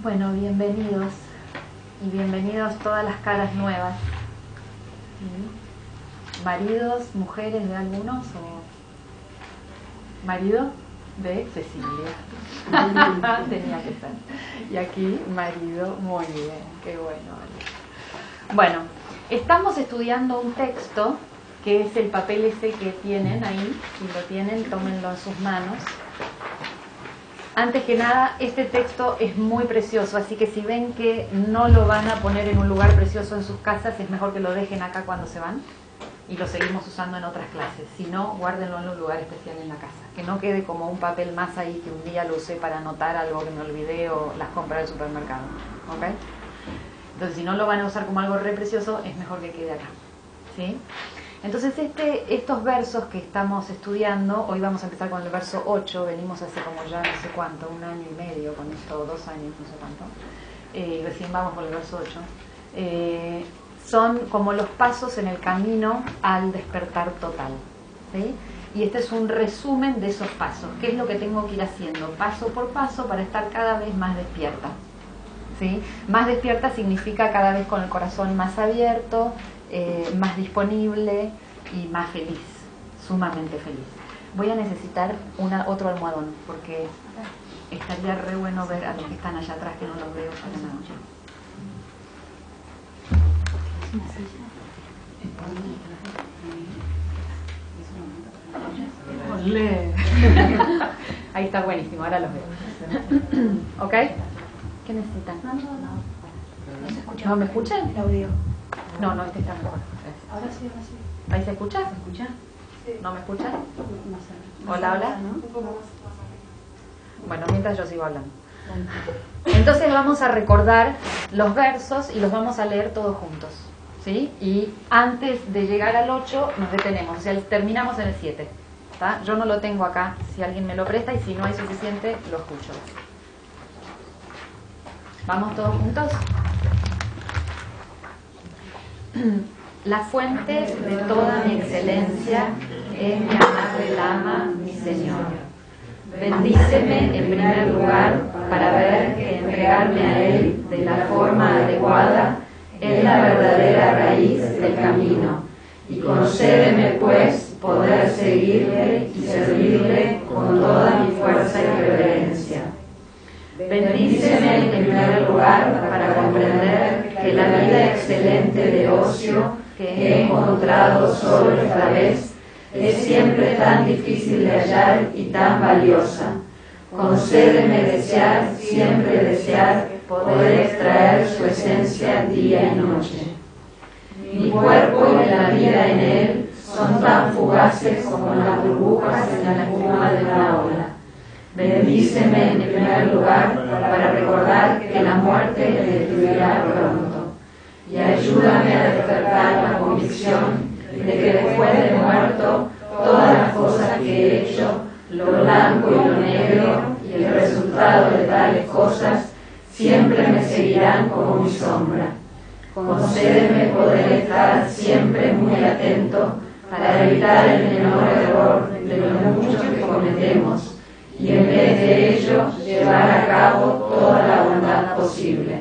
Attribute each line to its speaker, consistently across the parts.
Speaker 1: Bueno, bienvenidos y bienvenidos todas las caras nuevas. ¿Maridos, mujeres de algunos o marido de Cecilia? Tenía que ser. Y aquí marido, muy bien, qué bueno. Bueno, estamos estudiando un texto que es el papel ese que tienen ahí. Si lo tienen, tómenlo en sus manos. Antes que nada, este texto es muy precioso, así que si ven que no lo van a poner en un lugar precioso en sus casas, es mejor que lo dejen acá cuando se van y lo seguimos usando en otras clases. Si no, guárdenlo en un lugar especial en la casa, que no quede como un papel más ahí que un día lo usé para anotar algo que me olvidé o las compras del supermercado. ¿Ok? Entonces, si no lo van a usar como algo re precioso, es mejor que quede acá. ¿Sí? Entonces estos versos que estamos estudiando, hoy vamos a empezar con el verso 8, venimos hace como ya no sé cuánto, 1 año y medio con esto, 2 años, no sé cuánto, recién vamos por el verso 8, son como los pasos en el camino al despertar total, ¿sí? Y este es un resumen de esos pasos, qué es lo que tengo que ir haciendo paso por paso para estar cada vez más despierta, ¿sí? Más despierta significa cada vez con el corazón más abierto, más disponible y más feliz, sumamente feliz. Voy a necesitar otro almohadón porque estaría re bueno ver a los que están allá atrás que no los veo para nada. ¡Olé! Ahí está buenísimo, ahora los veo. ¿Ok? ¿Qué necesitan?
Speaker 2: No se escucha.
Speaker 1: ¿No me escuchan?
Speaker 2: El audio.
Speaker 1: No, este está mejor.
Speaker 2: Ahora sí, ahora sí.
Speaker 1: ¿Ahí se escucha?
Speaker 2: ¿Se escucha?
Speaker 1: Sí. ¿No me escuchan?
Speaker 2: No sé.
Speaker 1: Hola, hola.
Speaker 2: ¿No?
Speaker 1: Bueno, mientras yo sigo hablando. Entonces vamos a recordar los versos y los vamos a leer todos juntos, ¿sí? Y antes de llegar al 8 nos detenemos, o sea, terminamos en el 7, ¿está? Yo no lo tengo acá, si alguien me lo presta, y si no hay suficiente, lo escucho. ¿Vamos todos juntos? La fuente de toda mi excelencia es mi amable Lama, mi Señor. Bendíceme en primer lugar para ver que entregarme a Él de la forma adecuada es la verdadera raíz del camino, y concédeme pues poder seguirle y servirle con toda mi fuerza y reverencia. Bendíceme en primer lugar para comprender que la vida excelente de ocio que he encontrado solo esta vez es siempre tan difícil de hallar y tan valiosa. Concédeme desear, siempre desear, poder extraer su esencia día y noche. Mi cuerpo y la vida en él son tan fugaces como las burbujas en la espuma de una ola. Bendíceme en primer lugar para recordar que la muerte me destruirá pronto, y ayúdame a despertar la convicción de que después de muerto todas las cosas que he hecho, lo blanco y lo negro y el resultado de tales cosas siempre me seguirán como mi sombra. Concédeme poder estar siempre muy atento para evitar el menor error de los muchos que cometemos y en vez de ello llevar a cabo toda la bondad posible.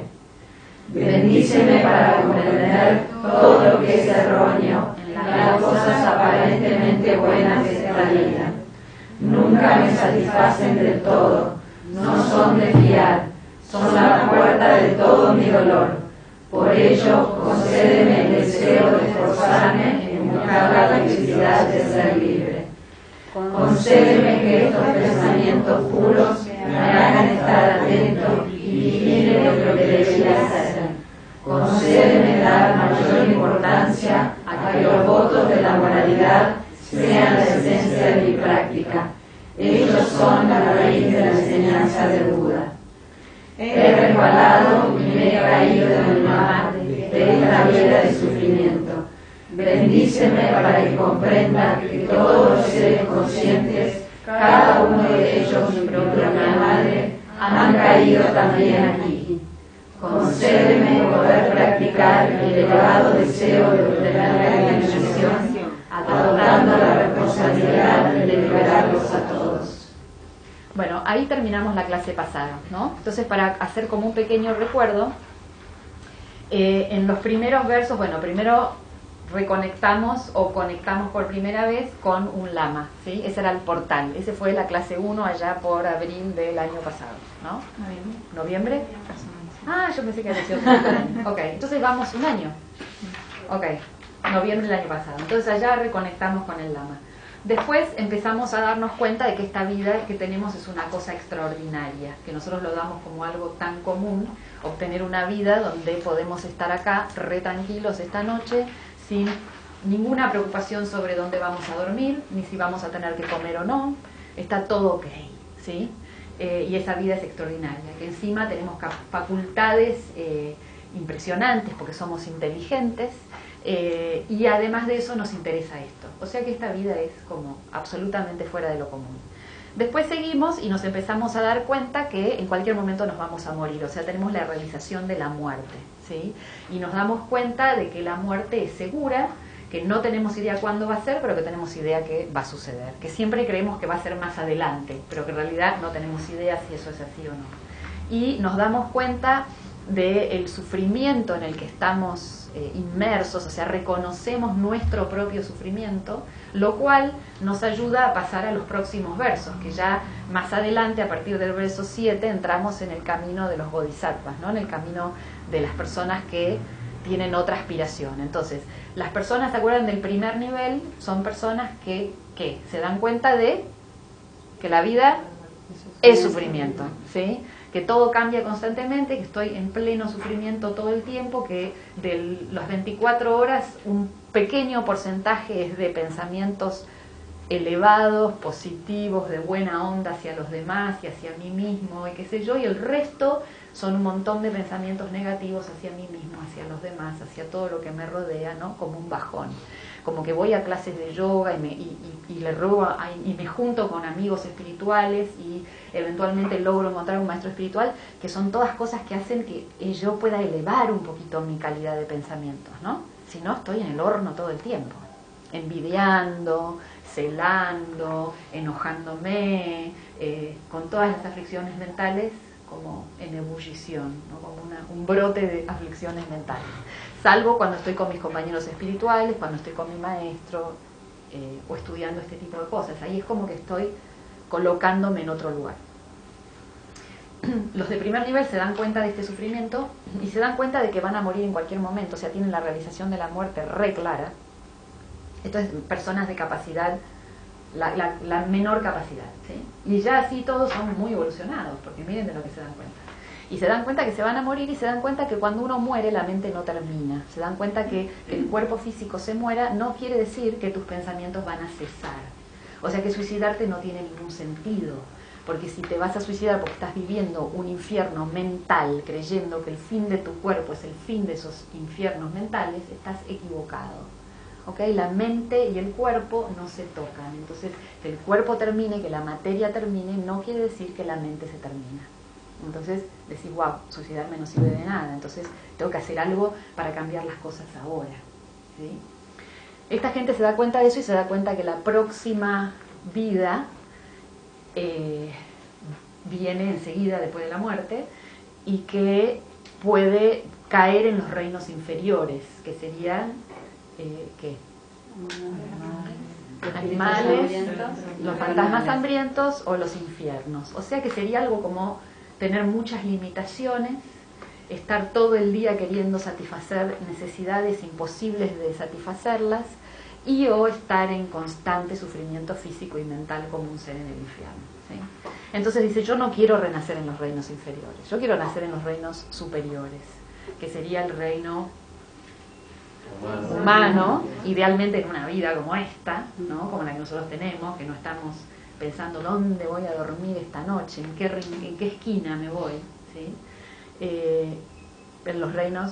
Speaker 1: Bendíceme para comprender todo lo que es erróneo en las cosas aparentemente buenas de esta vida. Nunca me satisfacen del todo, no son de fiar, son la puerta de todo mi dolor. Por ello, concédeme el deseo de esforzarme en buscar la felicidad de ser libre. Concédeme que estos pensamientos puros me hagan estar atento y vigile lo que debería hacer. Concédeme dar mayor importancia a que los votos de la moralidad sean la esencia de mi práctica. Ellos son la raíz de la enseñanza de Buda. He resbalado y me he caído de mi mar de esta vida de sufrimiento. Bendíceme para que comprenda que todos los seres conscientes, cada uno de ellos mi propia madre, han caído también aquí. Concédeme poder practicar el elevado deseo de obtener la iluminación, adoptando la responsabilidad de liberarlos a todos. Bueno, ahí terminamos la clase pasada, ¿no? Entonces, para hacer como un pequeño recuerdo, en los primeros versos, bueno, primero reconectamos o conectamos por primera vez con un lama, ¿sí? Ese era el portal, ese fue la clase 1 allá por abril del año pasado, ¿no? ¿Noviembre? Ah, yo pensé que había sido otro año. Ok, entonces vamos un año. Ok, noviembre del año pasado. Entonces allá reconectamos con el lama. Después empezamos a darnos cuenta de que esta vida que tenemos es una cosa extraordinaria, que nosotros lo damos como algo tan común, obtener una vida donde podemos estar acá re tranquilos esta noche, sin ninguna preocupación sobre dónde vamos a dormir, ni si vamos a tener que comer o no, está todo ok, ¿sí? Y esa vida es extraordinaria, que encima tenemos facultades impresionantes porque somos inteligentes, y además de eso nos interesa esto. O sea que esta vida es como absolutamente fuera de lo común. Después seguimos y nos empezamos a dar cuenta que en cualquier momento nos vamos a morir, o sea, tenemos la realización de la muerte, ¿sí? Y nos damos cuenta de que la muerte es segura, que no tenemos idea cuándo va a ser, pero que tenemos idea que va a suceder, que siempre creemos que va a ser más adelante, pero que en realidad no tenemos idea si eso es así o no. Y nos damos cuenta del sufrimiento en el que estamos inmersos, o sea, reconocemos nuestro propio sufrimiento, lo cual nos ayuda a pasar a los próximos versos, que ya más adelante, a partir del verso 7, entramos en el camino de los bodhisattvas, ¿no? En el camino de las personas que tienen otra aspiración. Entonces, las personas, ¿se acuerdan del primer nivel? Son personas que se dan cuenta de que la vida es sufrimiento, ¿sí? Que todo cambia constantemente, que estoy en pleno sufrimiento todo el tiempo, que de las 24 horas un pequeño porcentaje es de pensamientos elevados, positivos, de buena onda hacia los demás y hacia mí mismo y qué sé yo, y el resto son un montón de pensamientos negativos hacia mí mismo, hacia los demás, hacia todo lo que me rodea, ¿no? Como un bajón. Como que voy a clases de yoga y le robo y me junto con amigos espirituales y eventualmente logro encontrar un maestro espiritual, que son todas cosas que hacen que yo pueda elevar un poquito mi calidad de pensamientos, ¿no? Si no, estoy en el horno todo el tiempo, envidiando, celando, enojándome, con todas las aflicciones mentales como en ebullición, ¿no? Como un brote de aflicciones mentales. Salvo cuando estoy con mis compañeros espirituales, cuando estoy con mi maestro, o estudiando este tipo de cosas. Ahí es como que estoy colocándome en otro lugar. Los de primer nivel se dan cuenta de este sufrimiento y se dan cuenta de que van a morir en cualquier momento, o sea, tienen la realización de la muerte re clara. Esto es personas de capacidad, la menor capacidad, ¿sí? Y ya así todos son muy evolucionados, porque miren de lo que se dan cuenta. Y se dan cuenta que se van a morir y se dan cuenta que cuando uno muere la mente no termina. Se dan cuenta que el cuerpo físico se muera no quiere decir que tus pensamientos van a cesar. O sea que suicidarte no tiene ningún sentido. Porque si te vas a suicidar porque estás viviendo un infierno mental, creyendo que el fin de tu cuerpo es el fin de esos infiernos mentales, estás equivocado. ¿Okay? La mente y el cuerpo no se tocan. Entonces, que el cuerpo termine, que la materia termine, no quiere decir que la mente se termina. Entonces decís, wow, suicidarme no sirve de nada, entonces tengo que hacer algo para cambiar las cosas ahora, ¿sí? Esta gente se da cuenta de eso y se da cuenta que la próxima vida viene enseguida después de la muerte y que puede caer en los reinos inferiores, que serían ¿qué? Animales, los fantasmas hambrientos o los infiernos. O sea que sería algo como tener muchas limitaciones, estar todo el día queriendo satisfacer necesidades imposibles de satisfacerlas y o estar en constante sufrimiento físico y mental como un ser en el infierno, ¿sí? Entonces dice, yo no quiero renacer en los reinos inferiores, yo quiero nacer en los reinos superiores, que sería el reino humano, idealmente en una vida como esta, ¿no? Como la que nosotros tenemos, que no estamos pensando dónde voy a dormir esta noche, en qué esquina me voy, ¿sí? En los reinos,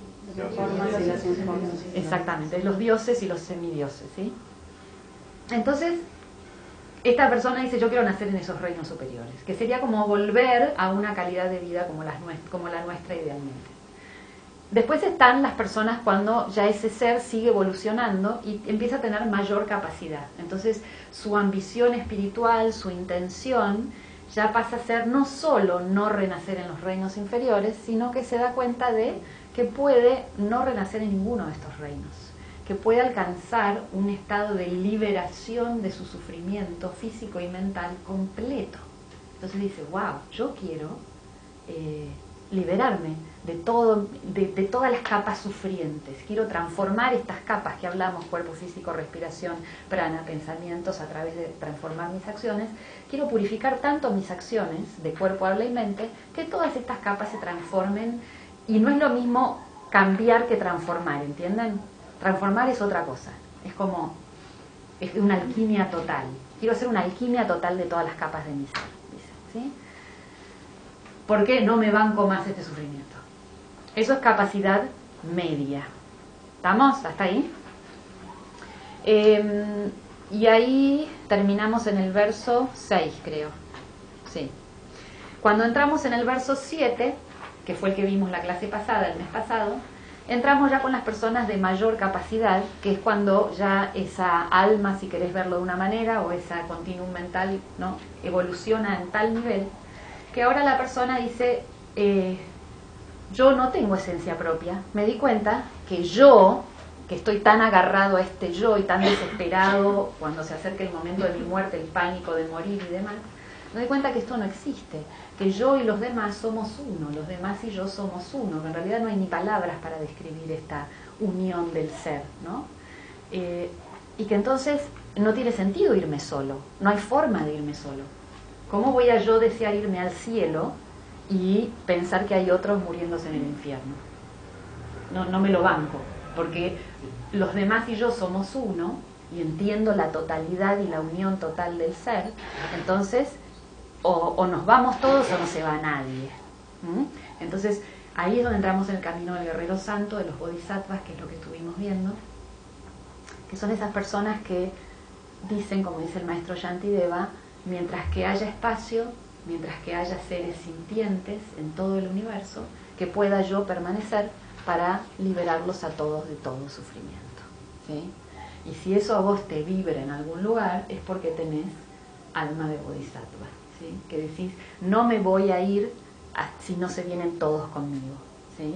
Speaker 1: exactamente, los dioses y los semidioses, ¿sí? Entonces esta persona dice, yo quiero nacer en esos reinos superiores, que sería como volver a una calidad de vida como la nuestra idealmente. Después están las personas cuando ya ese ser sigue evolucionando y empieza a tener mayor capacidad. Entonces su ambición espiritual, su intención, ya pasa a ser no solo no renacer en los reinos inferiores, sino que se da cuenta de que puede no renacer en ninguno de estos reinos, que puede alcanzar un estado de liberación de su sufrimiento físico y mental completo. Entonces dice, wow, yo quiero liberarme de todas las capas sufrientes, quiero transformar estas capas que hablamos, cuerpo físico, respiración, prana, pensamientos, a través de transformar mis acciones, quiero purificar tanto mis acciones de cuerpo, habla y mente, que todas estas capas se transformen. Y no es lo mismo cambiar que transformar, ¿entienden? Transformar es otra cosa, es una alquimia total. Quiero hacer una alquimia total de todas las capas de mi ser, dice, ¿sí? Porque no me banco más este sufrimiento. Eso es capacidad media. ¿Estamos? ¿Hasta ahí? Y ahí terminamos en el verso 6, creo. Sí. Cuando entramos en el verso 7, que fue el que vimos la clase pasada, el mes pasado, entramos ya con las personas de mayor capacidad, que es cuando ya esa alma, si querés verlo de una manera, o esa continuum mental, ¿no?, evoluciona en tal nivel, que ahora la persona dice, yo no tengo esencia propia, me di cuenta que yo, que estoy tan agarrado a este yo y tan desesperado cuando se acerca el momento de mi muerte, el pánico de morir y demás, me doy cuenta que esto no existe, que yo y los demás somos uno, los demás y yo somos uno, que en realidad no hay ni palabras para describir esta unión del ser, ¿no? Y que entonces no tiene sentido irme solo, no hay forma de irme solo. ¿Cómo voy a yo desear irme al cielo y pensar que hay otros muriéndose en el infierno? No me lo banco, porque los demás y yo somos uno, y entiendo la totalidad y la unión total del ser. Entonces, o nos vamos todos o no se va nadie. Entonces, ahí es donde entramos en el camino del guerrero santo, de los bodhisattvas, que es lo que estuvimos viendo, que son esas personas que dicen, como dice el maestro Shantideva, mientras que haya espacio, mientras que haya seres sintientes en todo el universo, que pueda yo permanecer para liberarlos a todos de todo sufrimiento, ¿sí? Y si eso a vos te vibra en algún lugar, es porque tenés alma de bodhisattva, ¿sí? Que decís, no me voy a ir si no se vienen todos conmigo, ¿sí?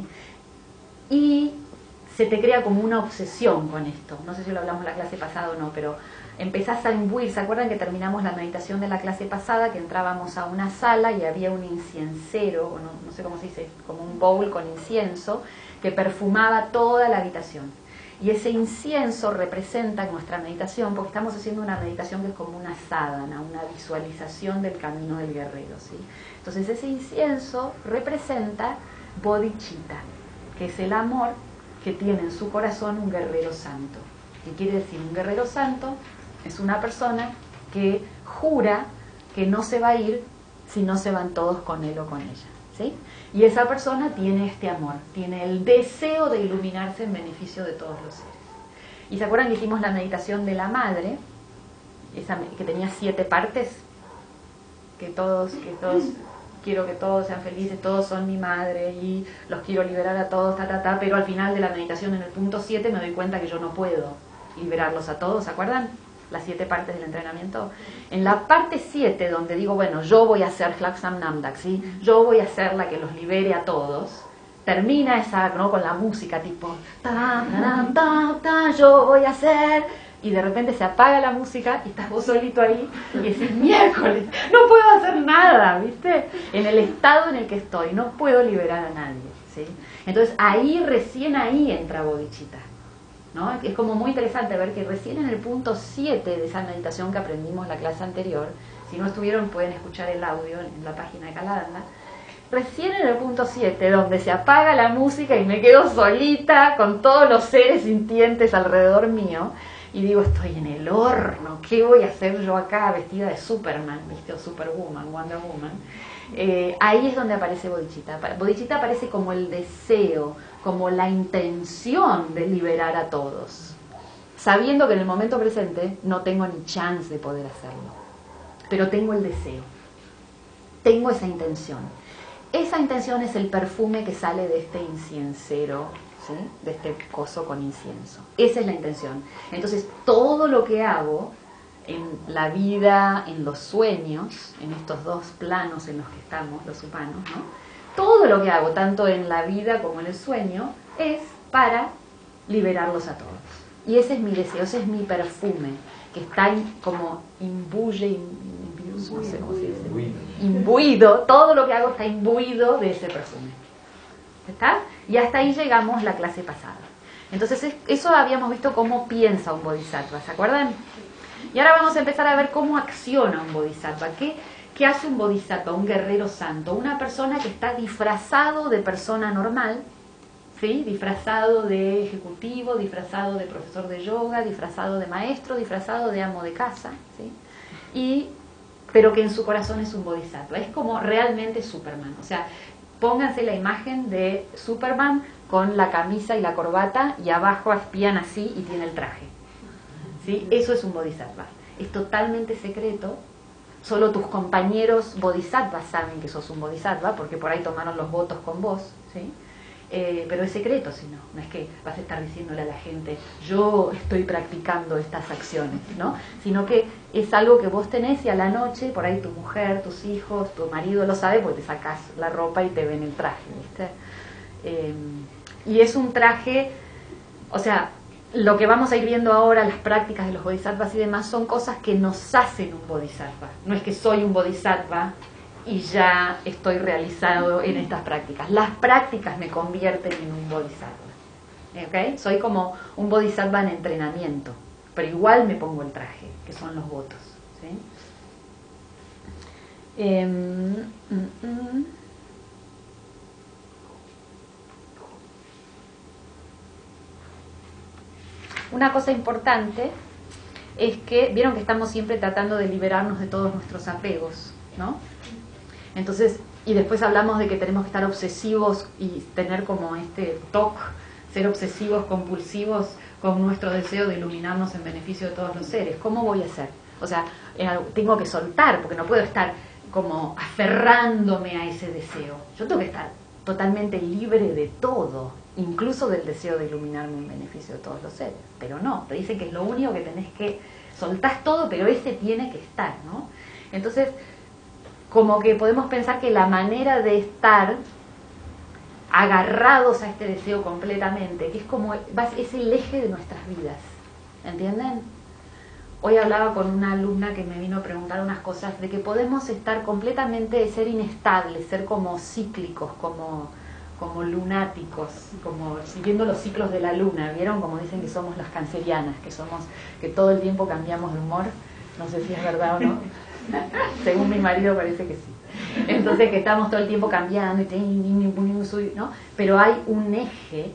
Speaker 1: Y se te crea como una obsesión con esto. No sé si lo hablamos la clase pasada o no, pero empezás a imbuir. ¿Se acuerdan que terminamos la meditación de la clase pasada, que entrábamos a una sala y había un inciencero, o no sé cómo se dice, como un bowl con incienso, que perfumaba toda la habitación? Y ese incienso representa en nuestra meditación, porque estamos haciendo una meditación que es como una sadhana, una visualización del camino del guerrero, ¿sí? Entonces ese incienso representa bodhicitta, que es el amor que tiene en su corazón un guerrero santo. ¿Qué quiere decir? Un guerrero santo es una persona que jura que no se va a ir si no se van todos con él o con ella, ¿sí? Y esa persona tiene este amor, tiene el deseo de iluminarse en beneficio de todos los seres. ¿Y se acuerdan que hicimos la meditación de la madre, esa que tenía 7 partes? Que todos quiero que todos sean felices, todos son mi madre y los quiero liberar a todos, pero al final de la meditación, en el punto 7, me doy cuenta que yo no puedo liberarlos a todos. ¿Se acuerdan? Las 7 partes del entrenamiento. En la parte 7, donde digo, bueno, yo voy a ser Hlaksam Namdak, ¿sí? Yo voy a ser la que los libere a todos. Termina esa, ¿no?, con la música tipo ta, ta, ta, ta, yo voy a ser, y de repente se apaga la música y estás vos solito ahí y decís, miércoles, no puedo hacer nada, ¿viste? En el estado en el que estoy, no puedo liberar a nadie, ¿sí? Entonces recién ahí entra bodhicitta, ¿no? Es como muy interesante ver que recién en el punto 7 de esa meditación que aprendimos la clase anterior, si no estuvieron pueden escuchar el audio en la página de Kaladanda, recién en el punto 7, donde se apaga la música y me quedo solita con todos los seres sintientes alrededor mío, y digo, estoy en el horno, ¿qué voy a hacer yo acá vestida de Superman, ¿viste? O Superwoman, Wonder Woman? Ahí es donde aparece bodhicitta. Bodhicitta aparece como el deseo, como la intención de liberar a todos, sabiendo que en el momento presente no tengo ni chance de poder hacerlo, pero tengo el deseo, tengo esa intención. Esa intención es el perfume que sale de este inciencero, ¿sí? De este coso con incienso. Esa es la intención. Entonces todo lo que hago en la vida, en los sueños, en estos dos planos en los que estamos los humanos, ¿no? Todo lo que hago, tanto en la vida como en el sueño, es para liberarlos a todos. Y ese es mi deseo, ese es mi perfume, que está como no sé cómo se dice, imbuido, todo lo que hago está imbuido de ese perfume. ¿Está? Y hasta ahí llegamos la clase pasada. Entonces eso habíamos visto cómo piensa un bodhisattva, ¿se acuerdan? Y ahora vamos a empezar a ver cómo acciona un bodhisattva. ¿Qué hace un bodhisattva, un guerrero santo? Una persona que está disfrazado de persona normal, ¿sí? Disfrazado de ejecutivo, disfrazado de profesor de yoga, disfrazado de maestro, disfrazado de amo de casa, ¿sí? Pero que en su corazón es un bodhisattva. Es como realmente Superman. O sea, pónganse la imagen de Superman con la camisa y la corbata y abajo espían así y tiene el traje, ¿sí? Eso es un bodhisattva. Es totalmente secreto. Solo tus compañeros bodhisattvas saben que sos un bodhisattva, porque por ahí tomaron los votos con vos, ¿sí? Pero es secreto, si no. No es que vas a estar diciéndole a la gente, yo estoy practicando estas acciones, ¿no? Sino que es algo que vos tenés y a la noche, por ahí tu mujer, tus hijos, tu marido lo sabe porque te sacás la ropa y te ven el traje, ¿viste? Y es un traje, o sea, lo que vamos a ir viendo ahora, las prácticas de los bodhisattvas y demás, son cosas que nos hacen un bodhisattva. No es que soy un bodhisattva y ya estoy realizado en estas prácticas. Las prácticas me convierten en un bodhisattva. ¿Okay? Soy como un bodhisattva en entrenamiento, pero igual me pongo el traje, que son los votos, ¿sí? Una cosa importante es que, vieron que estamos siempre tratando de liberarnos de todos nuestros apegos, ¿no? Entonces, y después hablamos de que tenemos que estar obsesivos y tener como este TOC, ser obsesivos, compulsivos con nuestro deseo de iluminarnos en beneficio de todos los seres. ¿Cómo voy a hacer? O sea, tengo que soltar, porque no puedo estar como aferrándome a ese deseo. Yo tengo que estar totalmente libre de todo, incluso del deseo de iluminarme en beneficio de todos los seres. Pero no, te dicen que es lo único que tenés que, soltás todo, pero ese tiene que estar, ¿no? Entonces, como que podemos pensar que la manera de estar agarrados a este deseo completamente, que es como, es el eje de nuestras vidas, ¿entienden? Hoy hablaba con una alumna que me vino a preguntar unas cosas de que podemos estar completamente, ser inestables, ser como cíclicos, como lunáticos, como siguiendo los ciclos de la luna. ¿Vieron? Como dicen que somos las cancerianas, que todo el tiempo cambiamos de humor. No sé si es verdad o no. Según mi marido parece que sí. Entonces que estamos todo el tiempo cambiando, ¿no? Pero hay un eje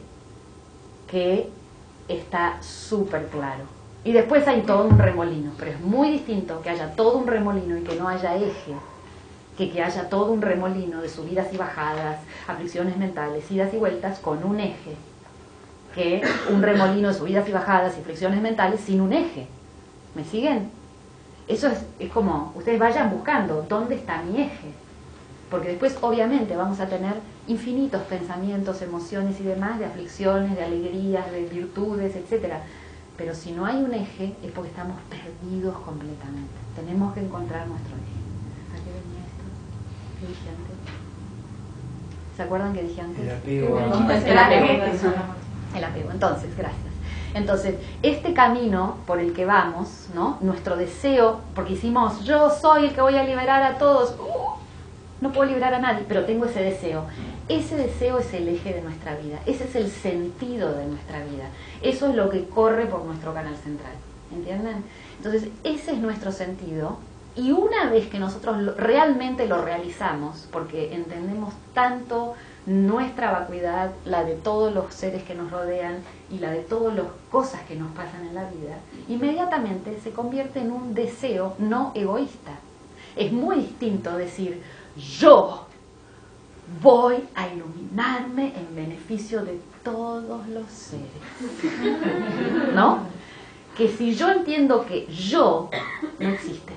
Speaker 1: que está súper claro. Y después hay todo un remolino, pero es muy distinto que haya todo un remolino y que no haya eje, que haya todo un remolino de subidas y bajadas, aflicciones mentales, idas y vueltas con un eje, que un remolino de subidas y bajadas y aflicciones mentales sin un eje. ¿Me siguen? Eso es como, ustedes vayan buscando dónde está mi eje, porque después obviamente vamos a tener infinitos pensamientos, emociones y demás, de aflicciones, de alegrías, de virtudes, etcétera. Pero si no hay un eje es porque estamos perdidos completamente. Tenemos que encontrar nuestro eje. ¿A qué venía esto? ¿Qué dije antes? ¿Se acuerdan que dije antes? El apego. El apego. Entonces, gracias. Entonces, este camino por el que vamos, ¿no? Nuestro deseo, porque hicimos, yo soy el que voy a liberar a todos, no puedo liberar a nadie, pero tengo ese deseo. Ese deseo es el eje de nuestra vida, ese es el sentido de nuestra vida, eso es lo que corre por nuestro canal central, ¿entienden? Entonces, ese es nuestro sentido, y una vez que nosotros realmente lo realizamos, porque entendemos tanto nuestra vacuidad, la de todos los seres que nos rodean y la de todas las cosas que nos pasan en la vida, inmediatamente se convierte en un deseo no egoísta. Es muy distinto decir, yo voy a iluminarme en beneficio de todos los seres, ¿no? Que si yo entiendo que yo no existe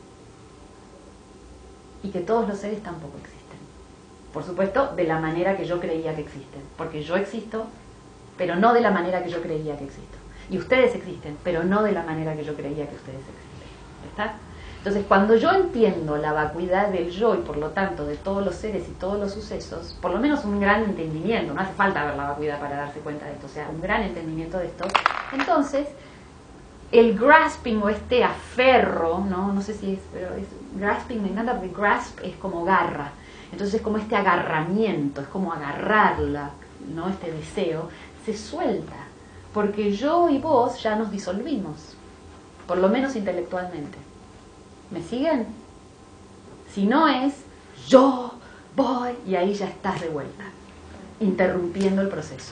Speaker 1: y que todos los seres tampoco existen. Por supuesto, de la manera que yo creía que existen, porque yo existo, pero no de la manera que yo creía que existo. Y ustedes existen, pero no de la manera que yo creía que ustedes existen. ¿Está? Entonces, cuando yo entiendo la vacuidad del yo y por lo tanto de todos los seres y todos los sucesos, por lo menos un gran entendimiento, no hace falta ver la vacuidad para darse cuenta de esto, o sea, un gran entendimiento de esto, entonces el grasping o este aferro, no sé si es, pero es grasping, me encanta porque grasp es como garra, entonces es como este agarramiento, es como agarrarla, ¿no? Este deseo se suelta, porque yo y vos ya nos disolvimos, por lo menos intelectualmente. ¿Me siguen? Si no es, yo voy, y ahí ya estás de vuelta, interrumpiendo el proceso.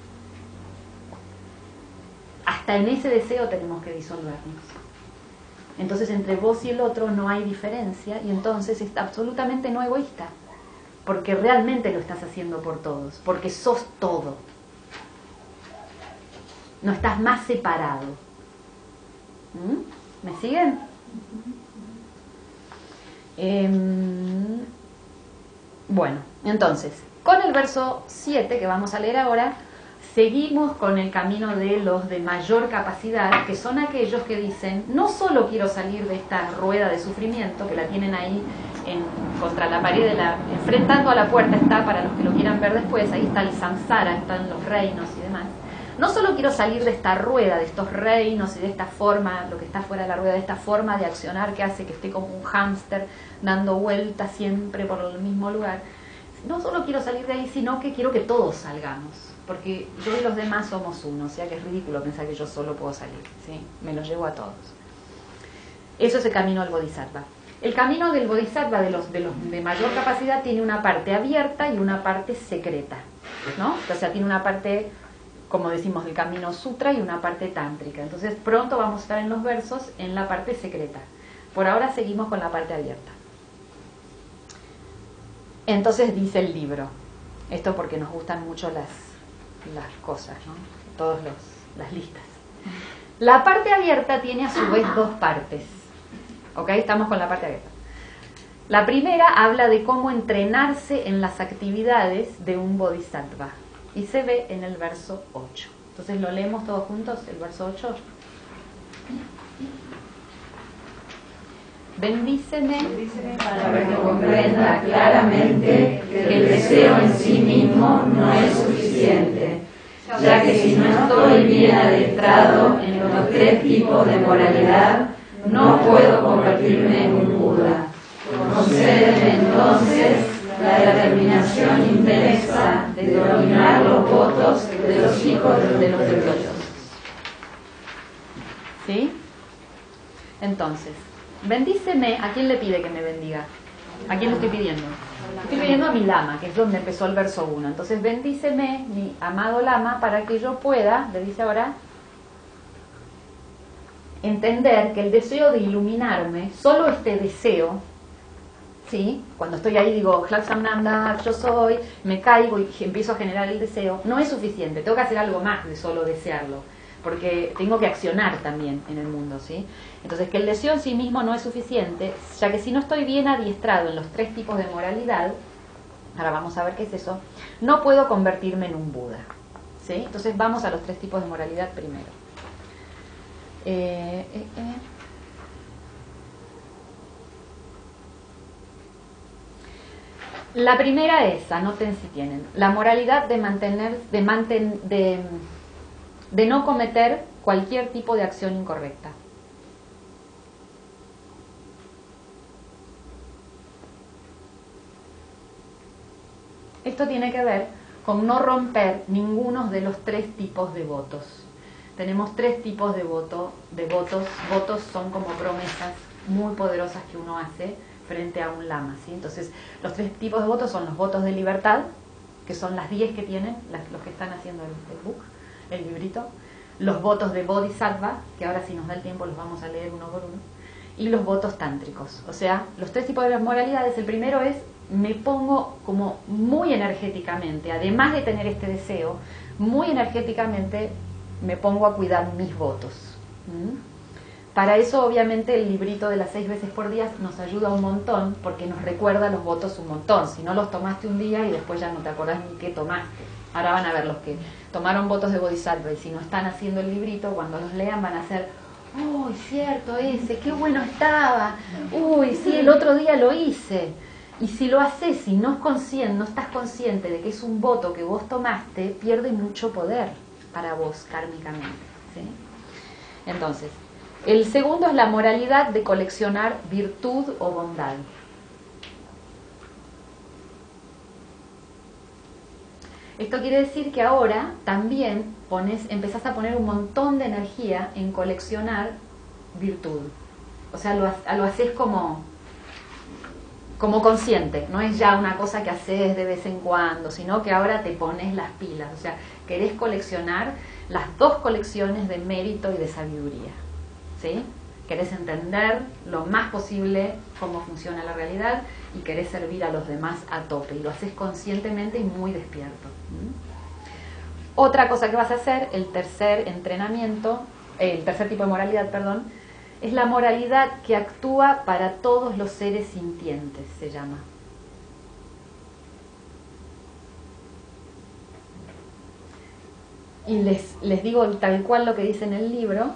Speaker 1: Hasta en ese deseo tenemos que disolvernos. Entonces entre vos y el otro no hay diferencia, y entonces es absolutamente no egoísta, porque realmente lo estás haciendo por todos, porque sos todo. No estás más separado. ¿Me siguen? Bueno, entonces, con el verso 7 que vamos a leer ahora, seguimos con el camino de los de mayor capacidad, que son aquellos que dicen, no solo quiero salir de esta rueda de sufrimiento, que la tienen ahí contra la pared, enfrentando a la puerta está, para los que lo quieran ver después, ahí está el samsara, están los reinos y demás. No solo quiero salir de esta rueda, de estos reinos y de esta forma, lo que está fuera de la rueda, de esta forma de accionar que hace que esté como un hámster dando vueltas siempre por el mismo lugar. No solo quiero salir de ahí, sino que quiero que todos salgamos, porque yo y los demás somos uno, o sea que es ridículo pensar que yo solo puedo salir, ¿sí? Me lo llevo a todos. Eso es el camino al bodhisattva. El camino del bodhisattva de los de mayor capacidad tiene una parte abierta y una parte secreta, ¿no? O sea, tiene una parte, como decimos, del camino sutra y una parte tántrica. Entonces pronto vamos a estar en los versos en la parte secreta. Por ahora seguimos con la parte abierta. Entonces dice el libro, esto porque nos gustan mucho las cosas, ¿no? Todas las listas. La parte abierta tiene a su vez dos partes. ¿Ok? Estamos con la parte abierta. La primera habla de cómo entrenarse en las actividades de un bodhisattva. Y se ve en el verso 8. Entonces lo leemos todos juntos, el verso 8. Bendíceme
Speaker 3: para que comprenda claramente que el deseo en sí mismo no es suficiente, ya que si no estoy bien adentrado en los tres tipos de moralidad, no puedo convertirme en un Buda. Concédeme entonces la determinación inmensa de dominar los votos de los hijos de los dioses.
Speaker 1: ¿Sí? Entonces, bendíceme, ¿a quién le pide que me bendiga? ¿A quién le estoy pidiendo? Estoy pidiendo a mi lama, que es donde empezó el verso 1. Entonces, bendíceme, mi amado lama, para que yo pueda, le dice ahora, entender que el deseo de iluminarme, solo este deseo, ¿sí? Cuando estoy ahí digo, Hlaksamnanda, yo soy, me caigo y empiezo a generar el deseo, no es suficiente, tengo que hacer algo más de solo desearlo, porque tengo que accionar también en el mundo, ¿sí? Entonces, que el deseo en sí mismo no es suficiente, ya que si no estoy bien adiestrado en los tres tipos de moralidad, ahora vamos a ver qué es eso, no puedo convertirme en un Buda, ¿sí? Entonces vamos a los tres tipos de moralidad primero. La primera es, anoten si tienen, la moralidad de no cometer cualquier tipo de acción incorrecta. Esto tiene que ver con no romper ninguno de los tres tipos de votos. Tenemos tres tipos de votos. Votos son como promesas muy poderosas que uno hace frente a un lama, ¿sí? Entonces, los tres tipos de votos son los votos de libertad, que son las 10 que tienen, los que están haciendo el librito, los votos de bodhisattva, que ahora si nos da el tiempo los vamos a leer uno por uno, y los votos tántricos. O sea, los tres tipos de moralidades, el primero es, me pongo como muy energéticamente, además de tener este deseo, muy energéticamente me pongo a cuidar mis votos. Para eso, obviamente, el librito de las 6 veces por día nos ayuda un montón, porque nos recuerda los votos un montón. Si no los tomaste un día y después ya no te acordás ni qué tomaste. Ahora van a ver los que tomaron votos de bodhisattva y si no están haciendo el librito, cuando los lean van a hacer, uy, cierto ese, qué bueno estaba, uy, sí, el otro día lo hice. Y si lo haces y no estás consciente de que es un voto que vos tomaste, pierde mucho poder para vos kármicamente, ¿sí? Entonces, el segundo es la moralidad de coleccionar virtud o bondad. Esto quiere decir que ahora también empezás a poner un montón de energía en coleccionar virtud. O sea, lo haces como consciente, no es ya una cosa que haces de vez en cuando, sino que ahora te pones las pilas. O sea, querés coleccionar las dos colecciones de mérito y de sabiduría, ¿sí? Querés entender lo más posible cómo funciona la realidad y querés servir a los demás a tope, y lo haces conscientemente y muy despierto. Otra cosa que vas a hacer, el tercer tipo de moralidad, perdón, es la moralidad que actúa para todos los seres sintientes, se llama. Y les digo tal cual lo que dice en el libro.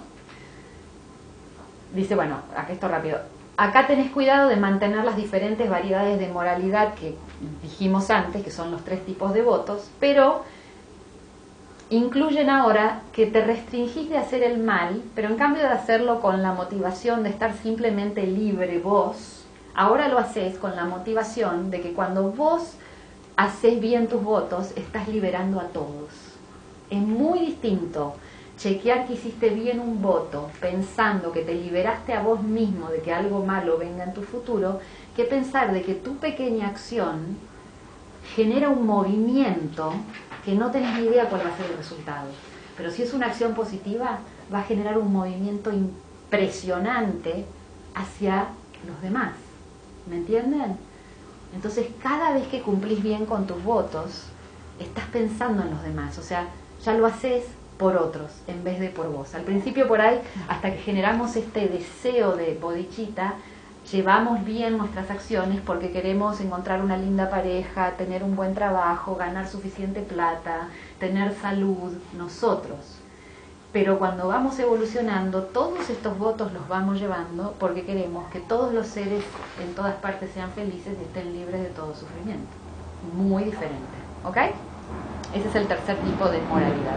Speaker 1: Dice, bueno, aquí esto rápido. Acá tenés cuidado de mantener las diferentes variedades de moralidad que dijimos antes, que son los 3 tipos de votos, pero incluyen ahora que te restringís de hacer el mal, pero en cambio de hacerlo con la motivación de estar simplemente libre vos, ahora lo haces con la motivación de que cuando vos haces bien tus votos, estás liberando a todos. Es muy distinto chequear que hiciste bien un voto pensando que te liberaste a vos mismo de que algo malo venga en tu futuro, que pensar de que tu pequeña acción genera un movimiento que no tenés ni idea cuál va a ser el resultado. Pero si es una acción positiva, va a generar un movimiento impresionante hacia los demás. ¿Me entienden? Entonces, cada vez que cumplís bien con tus votos, estás pensando en los demás. O sea, ya lo haces por otros en vez de por vos. Al principio por ahí, hasta que generamos este deseo de bodhicitta, llevamos bien nuestras acciones porque queremos encontrar una linda pareja, tener un buen trabajo, ganar suficiente plata, tener salud, nosotros. Pero cuando vamos evolucionando, todos estos votos los vamos llevando porque queremos que todos los seres en todas partes sean felices y estén libres de todo sufrimiento. Muy diferente, ¿ok? Ese es el tercer tipo de moralidad.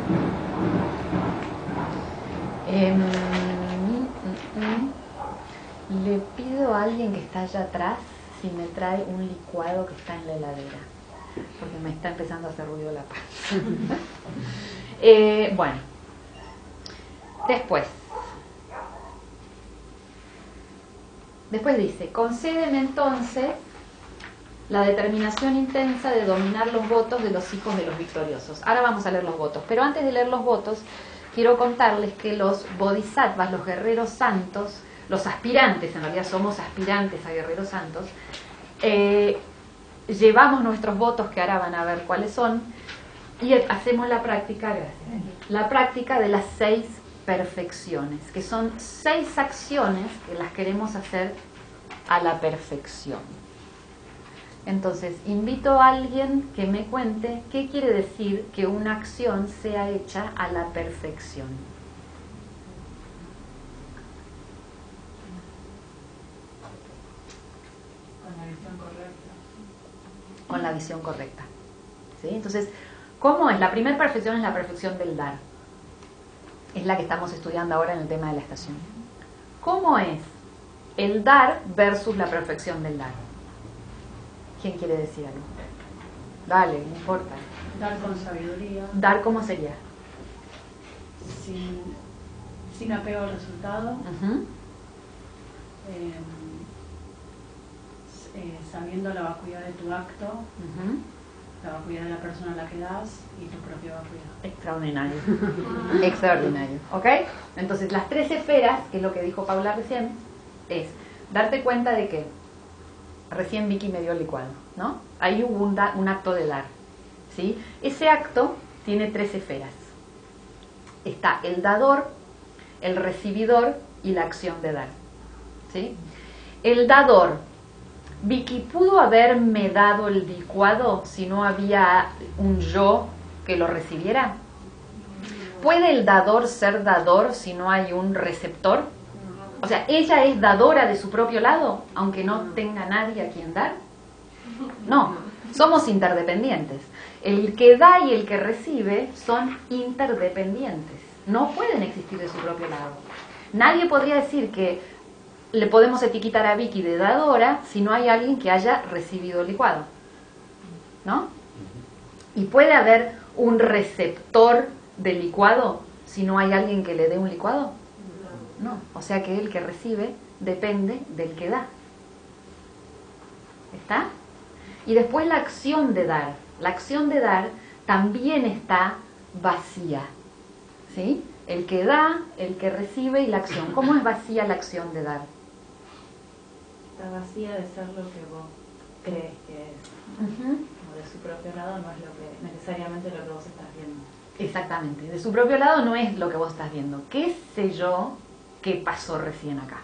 Speaker 1: Le pido a alguien que está allá atrás si me trae un licuado que está en la heladera, porque me está empezando a hacer ruido la panza. Bueno, después dice, concédeme entonces la determinación intensa de dominar los votos de los hijos de los victoriosos. Ahora vamos a leer los votos, pero antes de leer los votos, quiero contarles que los bodhisattvas, los guerreros santos, los aspirantes, en realidad somos aspirantes a guerreros santos, llevamos nuestros votos, que ahora van a ver cuáles son, y hacemos la práctica de las 6 perfecciones, que son 6 acciones que las queremos hacer a la perfección. Entonces, invito a alguien que me cuente qué quiere decir que una acción sea hecha a la perfección.
Speaker 2: Con la visión correcta.
Speaker 1: Con la visión correcta. ¿Sí? Entonces, ¿cómo es? La primera perfección es la perfección del dar. Es la que estamos estudiando ahora en el tema de la estación. ¿Cómo es el dar versus la perfección del dar? ¿Quién quiere decir algo? Dale, no importa.
Speaker 2: Dar con sabiduría.
Speaker 1: ¿Dar cómo sería?
Speaker 2: Sin apego al resultado. Sabiendo la vacuidad de tu acto, la vacuidad de la persona a la que das y tu propia vacuidad.
Speaker 1: Extraordinario. Extraordinario. ¿Ok? Entonces, las 3 esferas, que es lo que dijo Paula recién, es darte cuenta de que recién Vicky me dio el licuado, ¿no? Ahí hubo un acto de dar, ¿sí? Ese acto tiene 3 esferas. Está el dador, el recibidor y la acción de dar, ¿sí? El dador, Vicky, ¿pudo haberme dado el licuado si no había un yo que lo recibiera? ¿puede el dador ser dador si no hay un receptor? O sea, ¿ella es dadora de su propio lado, aunque no tenga nadie a quien dar? No, somos interdependientes. El que da y el que recibe son interdependientes. No pueden existir de su propio lado. Nadie podría decir que le podemos etiquetar a Vicky de dadora si no hay alguien que haya recibido el licuado, ¿no? Y puede haber un receptor del licuado si no hay alguien que le dé un licuado. No, o sea que el que recibe depende del que da. ¿Está? Y después la acción de dar. La acción de dar también está vacía, ¿sí? El que da, el que recibe y la acción. ¿Cómo es vacía la acción de dar?
Speaker 2: Está vacía de ser lo que vos crees que es. Como de su propio lado no es lo que necesariamente lo que vos estás viendo.
Speaker 1: Exactamente, de su propio lado no es lo que vos estás viendo. ¿Qué sé yo que pasó recién acá?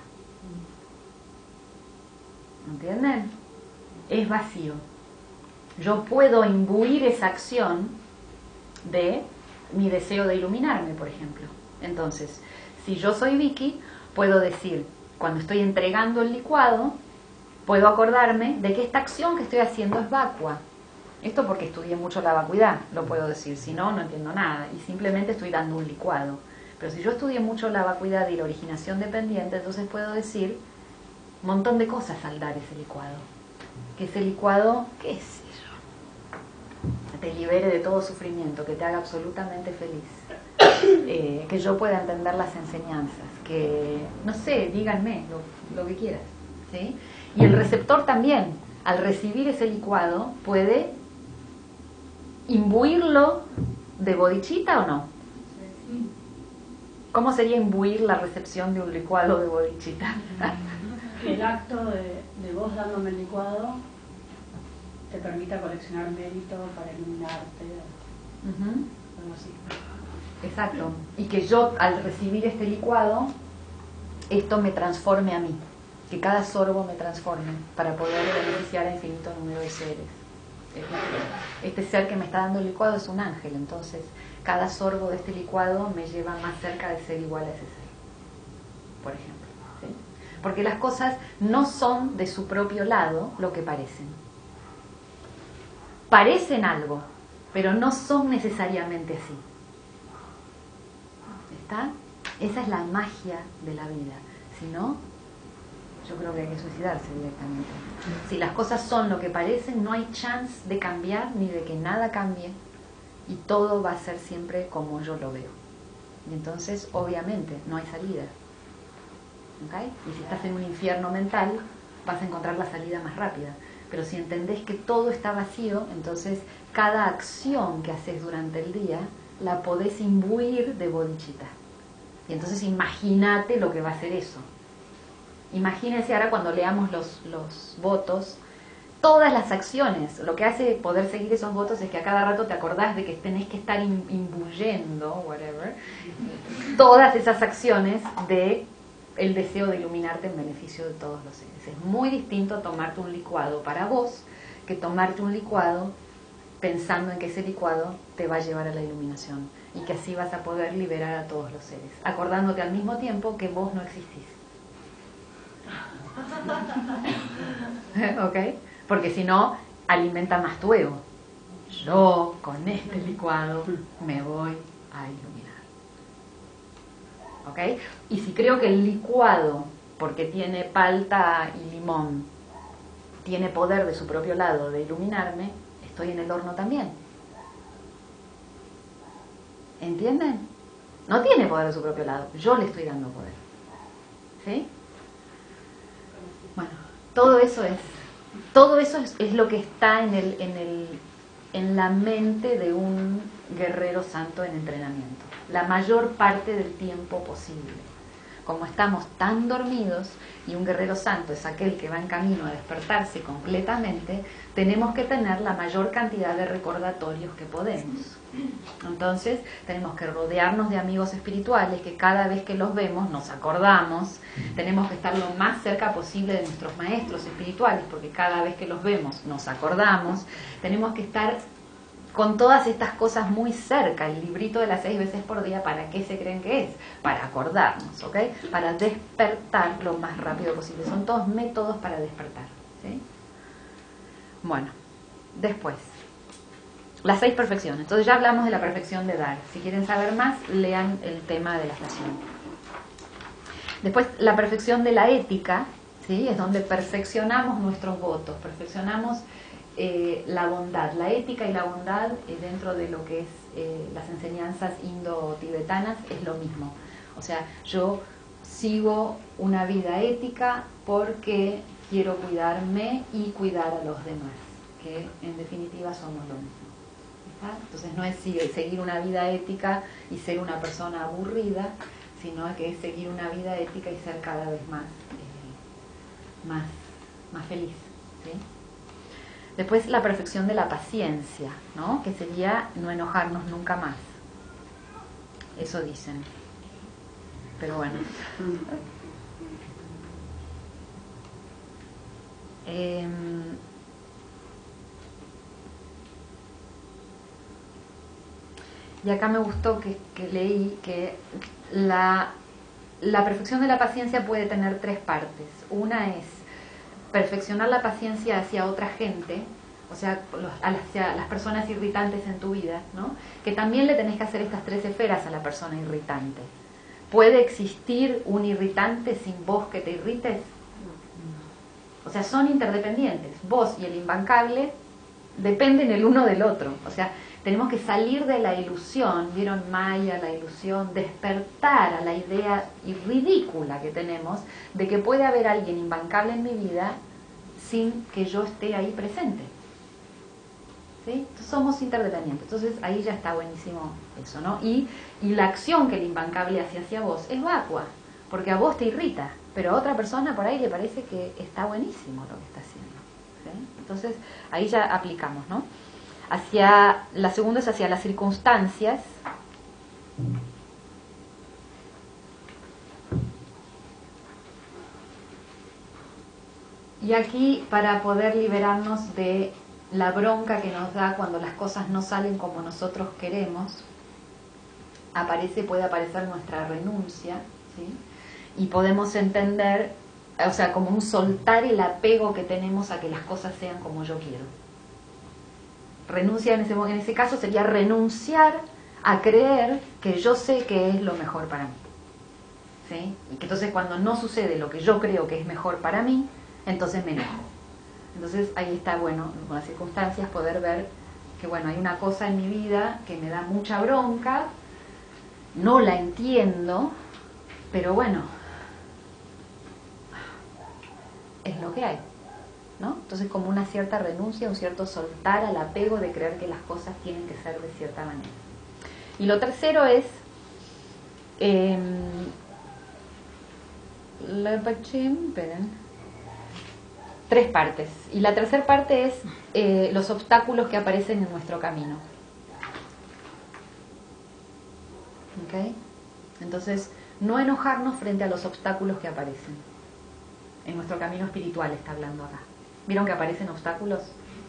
Speaker 1: ¿Entienden? Es vacío. Yo puedo imbuir esa acción de mi deseo de iluminarme, por ejemplo. Entonces, si yo soy Vicky, puedo decir, cuando estoy entregando el licuado, puedo acordarme de que esta acción que estoy haciendo es vacua. Esto porque estudié mucho la vacuidad, lo puedo decir, si no, no entiendo nada, y simplemente estoy dando un licuado. Pero si yo estudié mucho la vacuidad y la originación dependiente, entonces puedo decir un montón de cosas al dar ese licuado. Que ese licuado, qué sé yo, te libere de todo sufrimiento, que te haga absolutamente feliz, que yo pueda entender las enseñanzas, que, no sé, díganme lo que quieras, ¿sí? Y el receptor también, al recibir ese licuado, puede imbuirlo de bodhicitta o no. ¿Cómo sería imbuir la recepción de un licuado de bodhicitta?
Speaker 2: Que el acto de vos dándome el licuado te permita coleccionar mérito para iluminarte, algo así.
Speaker 1: Exacto. Y que yo, al recibir este licuado, esto me transforme a mí. Que cada sorbo me transforme para poder beneficiar a infinito número de seres. Este ser que me está dando el licuado es un ángel, entonces cada sorbo de este licuado me lleva más cerca de ser igual a ese ser, por ejemplo, ¿sí? Porque las cosas no son de su propio lado lo que parecen. Parecen algo, pero no son necesariamente así. ¿Está? Esa es la magia de la vida. Si no, yo creo que hay que suicidarse directamente. Si las cosas son lo que parecen, no hay chance de cambiar ni de que nada cambie y todo va a ser siempre como yo lo veo. Y entonces, obviamente, no hay salida. ¿Okay? Y si estás en un infierno mental, vas a encontrar la salida más rápida. Pero si entendés que todo está vacío, entonces cada acción que haces durante el día la podés imbuir de bodhicitta. Y entonces imagínate lo que va a ser eso. Imagínense ahora cuando leamos los votos, todas las acciones, lo que hace poder seguir esos votos es que a cada rato te acordás de que tenés que estar imbuyendo, whatever, todas esas acciones de el deseo de iluminarte en beneficio de todos los seres. Es muy distinto tomarte un licuado para vos que tomarte un licuado pensando en que ese licuado te va a llevar a la iluminación y que así vas a poder liberar a todos los seres, acordándote al mismo tiempo que vos no existís. ¿Ok? Porque si no, alimenta más tu ego. Yo con este licuado me voy a iluminar. ¿Ok? Y si creo que el licuado, porque tiene palta y limón, tiene poder de su propio lado de iluminarme, estoy en el horno también. ¿Entienden? No tiene poder de su propio lado, yo le estoy dando poder. ¿Sí? Bueno, todo eso es lo que está en la mente de un guerrero santo en entrenamiento, la mayor parte del tiempo posible. Como estamos tan dormidos y un guerrero santo es aquel que va en camino a despertarse completamente, tenemos que tener la mayor cantidad de recordatorios que podemos. Entonces tenemos que rodearnos de amigos espirituales que cada vez que los vemos nos acordamos. Tenemos que estar lo más cerca posible de nuestros maestros espirituales porque cada vez que los vemos nos acordamos. Tenemos que estar con todas estas cosas muy cerca. El librito de las 6 veces por día, ¿para qué se creen que es? Para acordarnos, ¿ok? Para despertar lo más rápido posible. Son todos métodos para despertar, ¿sí? Bueno, después, las 6 perfecciones. Entonces ya hablamos de la perfección de dar. Si quieren saber más, lean el tema de la estación. Después, la perfección de la ética, ¿sí? Es donde perfeccionamos nuestros votos, perfeccionamos la bondad. La ética y la bondad dentro de lo que es las enseñanzas indo-tibetanas es lo mismo. O sea, yo sigo una vida ética porque quiero cuidarme y cuidar a los demás, que en definitiva somos lo mismo. ¿Está? Entonces no es seguir una vida ética y ser una persona aburrida, sino que es seguir una vida ética y ser cada vez más feliz, ¿sí? Después la perfección de la paciencia, ¿no? Que sería no enojarnos nunca más. Eso dicen. Pero bueno. Y acá me gustó que leí que la perfección de la paciencia puede tener 3 partes. Una es perfeccionar la paciencia hacia otra gente, o sea, hacia las personas irritantes en tu vida, ¿no? Que también le tenés que hacer estas 3 esferas a la persona irritante. ¿Puede existir un irritante sin vos que te irrites? O sea, son interdependientes. Vos y el imbancable dependen el uno del otro. O sea, tenemos que salir de la ilusión, ¿vieron Maya, la ilusión? Despertar a la idea ridícula que tenemos de que puede haber alguien imbancable en mi vida sin que yo esté ahí presente. ¿Sí? Entonces, somos interdependientes. Entonces ahí ya está buenísimo eso, ¿no? Y la acción que el imbancable hace hacia vos es vacua, porque a vos te irrita, pero a otra persona por ahí le parece que está buenísimo lo que está haciendo. ¿Sí? Entonces ahí ya aplicamos, ¿no? La segunda es hacia las circunstancias. Y aquí, para poder liberarnos de la bronca que nos da cuando las cosas no salen como nosotros queremos, puede aparecer nuestra renuncia, ¿sí? Y podemos entender, o sea, como un soltar el apego que tenemos a que las cosas sean como yo quiero. Renuncia en ese caso sería renunciar a creer que yo sé que es lo mejor para mí, ¿sí? Y que entonces cuando no sucede lo que yo creo que es mejor para mí, entonces me enojo. Entonces ahí está, bueno, con las circunstancias poder ver que, bueno, hay una cosa en mi vida que me da mucha bronca, no la entiendo, pero bueno, es lo que hay, ¿no? Entonces como una cierta renuncia, un cierto soltar al apego de creer que las cosas tienen que ser de cierta manera. Y lo tercero es tres partes. Y la tercera parte es los obstáculos que aparecen en nuestro camino. ¿Ok? Entonces, no enojarnos frente a los obstáculos que aparecen. En nuestro camino espiritual está hablando acá. ¿Vieron que aparecen obstáculos?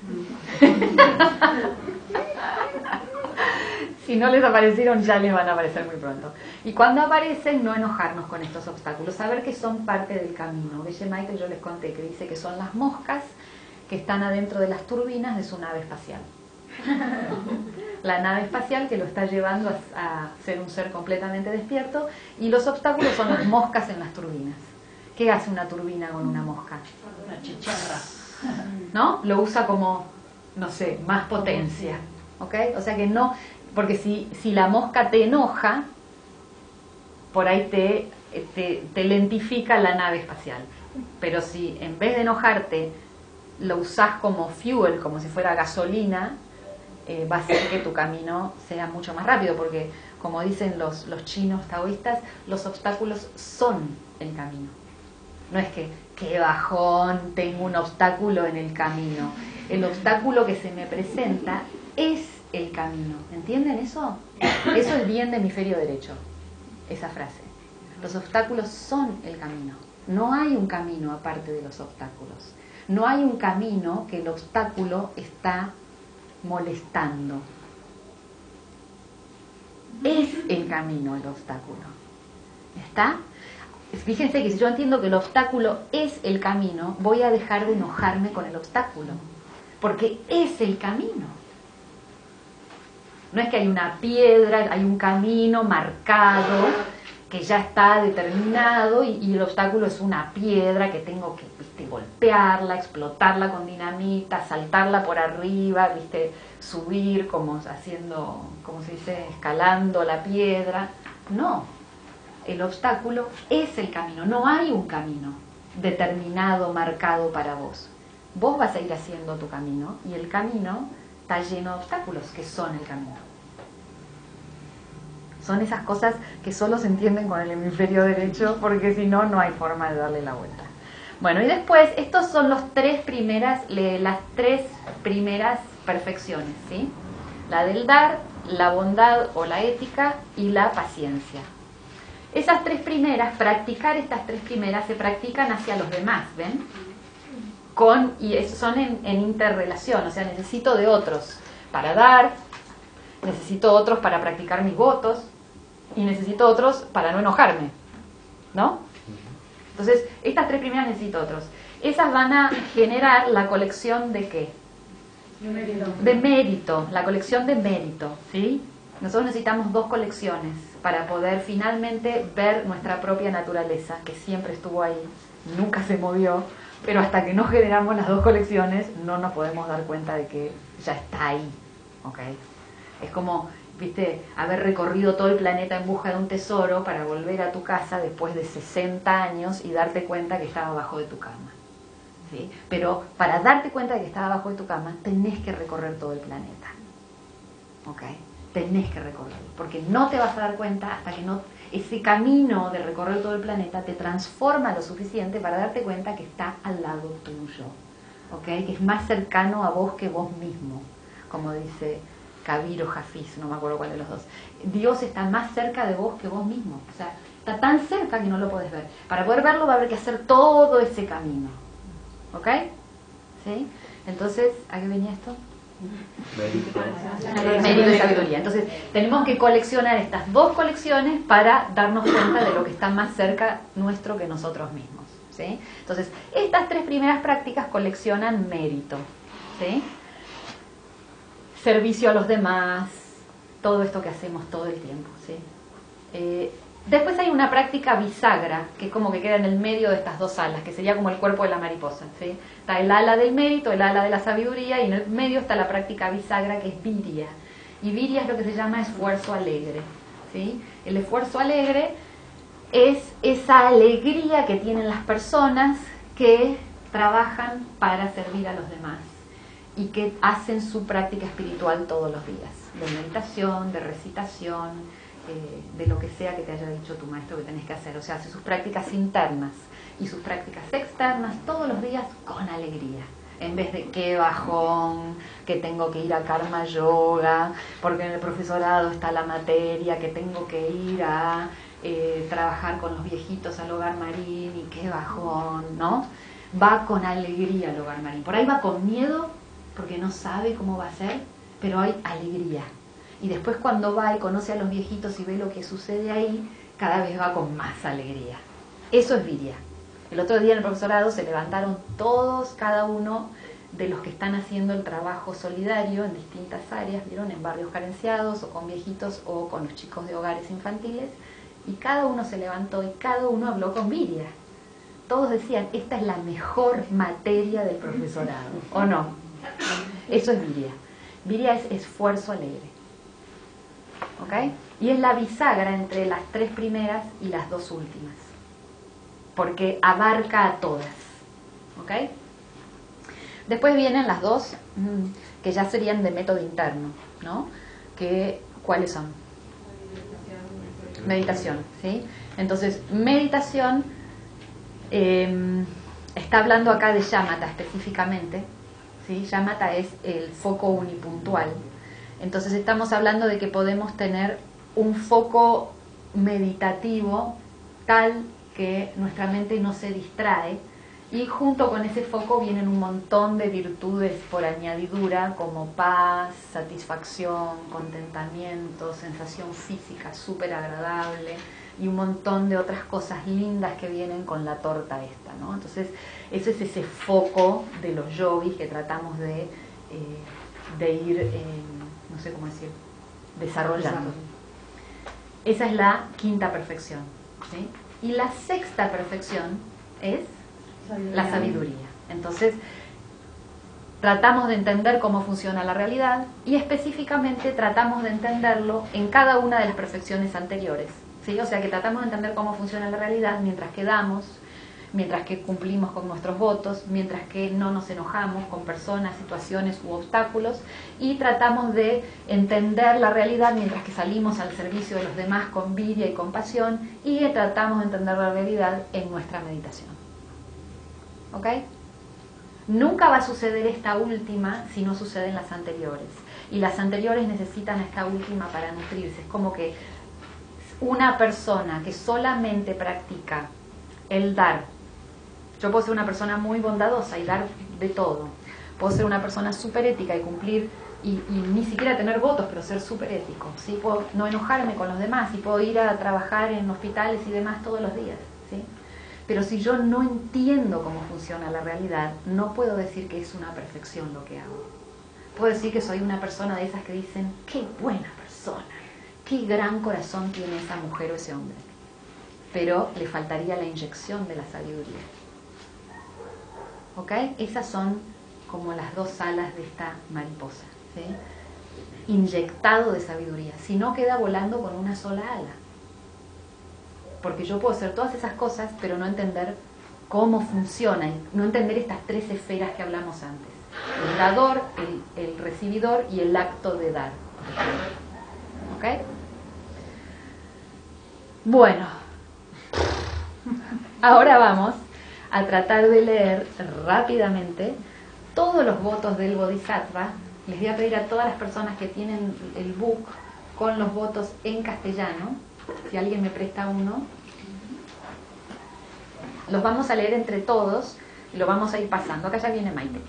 Speaker 1: Si no les aparecieron, ya les van a aparecer muy pronto. Y cuando aparecen, no enojarnos con estos obstáculos, saber que son parte del camino. Belle Michael, yo les conté que dice que son las moscas que están adentro de las turbinas de su nave espacial. La nave espacial que lo está llevando a ser un ser completamente despierto, y los obstáculos son las moscas en las turbinas. ¿Qué hace una turbina con una mosca?
Speaker 2: Una chicharra.
Speaker 1: ¿No? Lo usa como, no sé, más potencia. ¿Ok? O sea que no, porque si la mosca te enoja, por ahí te lentifica la nave espacial. Pero si en vez de enojarte lo usás como fuel, como si fuera gasolina, va a hacer que tu camino sea mucho más rápido, porque como dicen los chinos taoístas, los obstáculos son el camino. No es que, qué bajón, tengo un obstáculo en el camino. El obstáculo que se me presenta es el camino. ¿Entienden eso? Eso es bien de hemisferio derecho, esa frase. Los obstáculos son el camino. No hay un camino aparte de los obstáculos. No hay un camino que el obstáculo está molestando. Es el camino el obstáculo. ¿Está? Fíjense que si yo entiendo que el obstáculo es el camino, voy a dejar de enojarme con el obstáculo. Porque es el camino. No es que hay una piedra, hay un camino marcado que ya está determinado y el obstáculo es una piedra que tengo que, ¿viste?, golpearla, explotarla con dinamita, saltarla por arriba, ¿viste?, subir como haciendo, ¿cómo se dice?, escalando la piedra. No, el obstáculo es el camino, no hay un camino determinado, marcado para vos. Vos vas a ir haciendo tu camino y el camino está lleno de obstáculos que son el camino. Son esas cosas que solo se entienden con el hemisferio derecho, porque si no, no hay forma de darle la vuelta. Bueno, y después, estos son las tres primeras perfecciones, ¿sí? La del dar, la bondad o la ética y la paciencia. Esas tres primeras, practicar estas tres primeras, se practican hacia los demás, ¿ven? Y son en interrelación, o sea, necesito de otros para dar, necesito otros para practicar mis votos y necesito otros para no enojarme, ¿no? Entonces, estas tres primeras necesito otros. Esas van a generar la colección de ¿qué? De mérito, la colección de mérito, ¿sí? Nosotros necesitamos dos colecciones para poder finalmente ver nuestra propia naturaleza, que siempre estuvo ahí, nunca se movió, pero hasta que no generamos las dos colecciones no nos podemos dar cuenta de que ya está ahí, ¿ok? Es como, viste, haber recorrido todo el planeta en busca de un tesoro para volver a tu casa después de 60 años y darte cuenta que estaba abajo de tu cama, ¿sí? Pero para darte cuenta de que estaba abajo de tu cama tenés que recorrer todo el planeta, ¿ok? Tenés que recorrerlo, porque no te vas a dar cuenta hasta que no... Ese camino de recorrer todo el planeta te transforma lo suficiente para darte cuenta que está al lado tuyo, ¿ok? Que es más cercano a vos que vos mismo, como dice Kabir o Hafiz, no me acuerdo cuál de los dos. Dios está más cerca de vos que vos mismo, o sea, está tan cerca que no lo podés ver. Para poder verlo va a haber que hacer todo ese camino, ¿ok? ¿Sí? Entonces, ¿a qué venía esto? Mérito y sabiduría. Entonces tenemos que coleccionar estas dos colecciones para darnos cuenta de lo que está más cerca nuestro que nosotros mismos, ¿sí? Entonces estas tres primeras prácticas coleccionan mérito, ¿sí? Servicio a los demás, todo esto que hacemos todo el tiempo, ¿sí? Después hay una práctica bisagra, que es como que queda en el medio de estas dos alas, que sería como el cuerpo de la mariposa, ¿sí? Está el ala del mérito, el ala de la sabiduría, y en el medio está la práctica bisagra, que es virya. Y virya es lo que se llama esfuerzo alegre, ¿sí? El esfuerzo alegre es esa alegría que tienen las personas que trabajan para servir a los demás y que hacen su práctica espiritual todos los días, de meditación, de recitación, de lo que sea que te haya dicho tu maestro que tenés que hacer. O sea, hace sus prácticas internas y sus prácticas externas todos los días con alegría, en vez de qué bajón, que tengo que ir a Karma Yoga, porque en el profesorado está la materia, que tengo que ir a trabajar con los viejitos al Hogar Marín, y qué bajón, ¿no? Va con alegría al Hogar Marín. Por ahí va con miedo, porque no sabe cómo va a ser, pero hay alegría. Y después cuando va y conoce a los viejitos y ve lo que sucede ahí, cada vez va con más alegría. Eso es virya. El otro día en el profesorado se levantaron todos, cada uno de los que están haciendo el trabajo solidario en distintas áreas, ¿vieron? En barrios carenciados, o con viejitos, o con los chicos de hogares infantiles, y cada uno se levantó y cada uno habló con virya. Todos decían, esta es la mejor materia del profesorado, ¿o no? Eso es virya. Virya es esfuerzo alegre. ¿Ok? Y es la bisagra entre las tres primeras y las dos últimas, porque abarca a todas. ¿Ok? Después vienen las dos que ya serían de método interno, ¿no? ¿Cuáles son? Meditación, ¿sí? Entonces, meditación está hablando acá de Shamatha específicamente, ¿sí? Shamatha es el foco unipuntual. Entonces estamos hablando de que podemos tener un foco meditativo tal que nuestra mente no se distrae Y junto con ese foco vienen un montón de virtudes por añadidura, como paz, satisfacción, contentamiento, sensación física súper agradable y un montón de otras cosas lindas que vienen con la torta esta, ¿no? Entonces, eso es ese foco de los yogis que tratamos de ir, no sé cómo decir, desarrollando. Esa es la quinta perfección, ¿sí? Y la sexta perfección es la sabiduría. Entonces, tratamos de entender cómo funciona la realidad y específicamente tratamos de entenderlo en cada una de las perfecciones anteriores, ¿sí? O sea que tratamos de entender cómo funciona la realidad mientras que damos, mientras que cumplimos con nuestros votos, mientras que no nos enojamos con personas, situaciones u obstáculos, y tratamos de entender la realidad mientras que salimos al servicio de los demás con envidia y compasión, y tratamos de entender la realidad en nuestra meditación. ¿Ok? Nunca va a suceder esta última si no suceden las anteriores, y las anteriores necesitan esta última para nutrirse. Es como que una persona que solamente practica el dar, yo puedo ser una persona muy bondadosa y dar de todo, puedo ser una persona súper ética y cumplir y ni siquiera tener votos, pero ser súper ético, ¿sí? Puedo no enojarme con los demás y puedo ir a trabajar en hospitales y demás todos los días, ¿sí? Pero si yo no entiendo cómo funciona la realidad, no puedo decir que es una perfección lo que hago. Puedo decir que soy una persona de esas que dicen, qué buena persona, qué gran corazón tiene esa mujer o ese hombre, pero le faltaría la inyección de la sabiduría. ¿Ok? Esas son como las dos alas de esta mariposa, ¿sí? Inyectado de sabiduría. Si no, queda volando con una sola ala. Porque yo puedo hacer todas esas cosas, pero no entender cómo funciona, no entender estas tres esferas que hablamos antes. El dador, el recibidor y el acto de dar. ¿Ok? Bueno, ahora vamos a tratar de leer rápidamente todos los votos del Bodhisattva. Les voy a pedir a todas las personas que tienen el book con los votos en castellano, si alguien me presta uno, los vamos a leer entre todos y lo vamos a ir pasando. Acá ya viene Maite.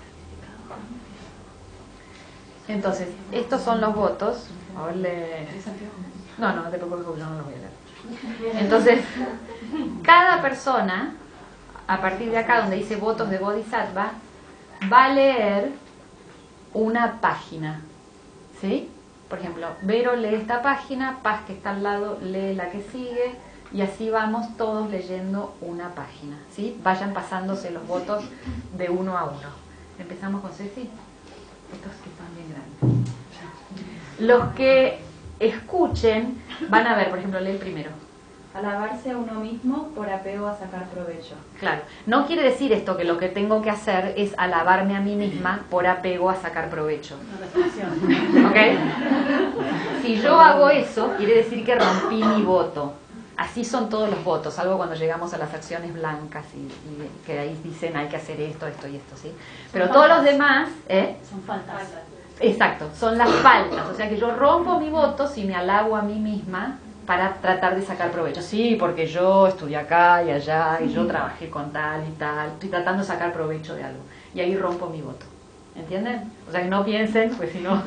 Speaker 1: Entonces, estos son los votos. No, no te preocupes porque yo no los voy a leer. Entonces, cada persona, a partir de acá donde dice votos de Bodhisattva, va a leer una página, ¿sí? Por ejemplo, Vero lee esta página, Paz, que está al lado, lee la que sigue, y así vamos todos leyendo una página, ¿sí? Vayan pasándose los votos de uno a uno. Empezamos con Ceci. Estos que están bien grandes. Los que escuchen van a ver, por ejemplo, lee el primero.
Speaker 4: Alabarse a uno mismo por apego a sacar provecho.
Speaker 1: Claro, no quiere decir esto que lo que tengo que hacer es alabarme a mí misma por apego a sacar provecho. ¿Ok? Si yo hago eso, quiere decir que rompí mi voto. Así son todos los votos, salvo cuando llegamos a las acciones blancas y que ahí dicen hay que hacer esto, esto y esto, ¿sí? Pero todos los demás...
Speaker 2: Son faltas.
Speaker 1: Exacto, son las faltas. O sea que yo rompo mi voto si me alabo a mí misma para tratar de sacar provecho. Sí, porque yo estudié acá y allá y yo trabajé con tal y tal. Estoy tratando de sacar provecho de algo. Y ahí rompo mi voto. ¿Entienden? O sea que no piensen, pues si no...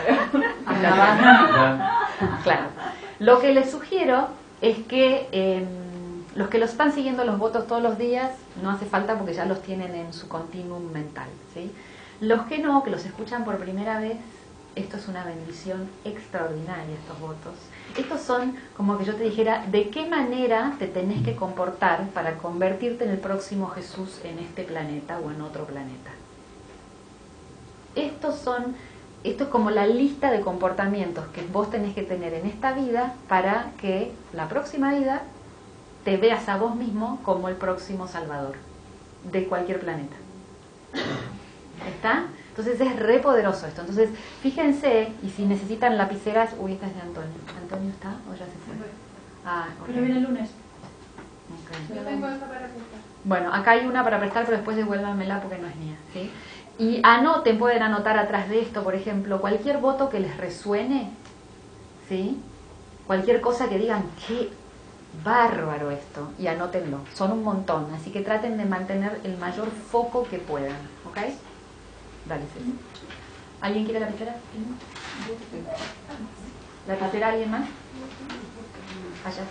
Speaker 1: Claro. Lo que les sugiero es que los que los están siguiendo los votos todos los días, no hace falta porque ya los tienen en su continuum mental, ¿sí? Los que no, que los escuchan por primera vez, esto es una bendición extraordinaria, estos votos. Estos son como que yo te dijera de qué manera te tenés que comportar para convertirte en el próximo Jesús en este planeta o en otro planeta. Esto es como la lista de comportamientos que vos tenés que tener en esta vida para que la próxima vida te veas a vos mismo como el próximo Salvador de cualquier planeta. ¿Está? Entonces es re poderoso esto. Entonces fíjense, y si necesitan lapiceras, uy, esta es de Antonio. ¿Antonio está o ya se fue? Ah, okay.
Speaker 2: Pero viene el lunes.
Speaker 1: Okay.
Speaker 4: Yo tengo esta para prestar.
Speaker 1: Bueno, acá hay una para prestar, pero después devuélvanmela porque no es mía, ¿sí? Y anoten, pueden anotar atrás de esto, por ejemplo, cualquier voto que les resuene, ¿sí? Cualquier cosa que digan, bárbaro esto, y anótenlo, son un montón, así que traten de mantener el mayor foco que puedan, ¿ok? Dale, Ceci. ¿Alguien quiere la lapicera? ¿La lapicera alguien más? Allá.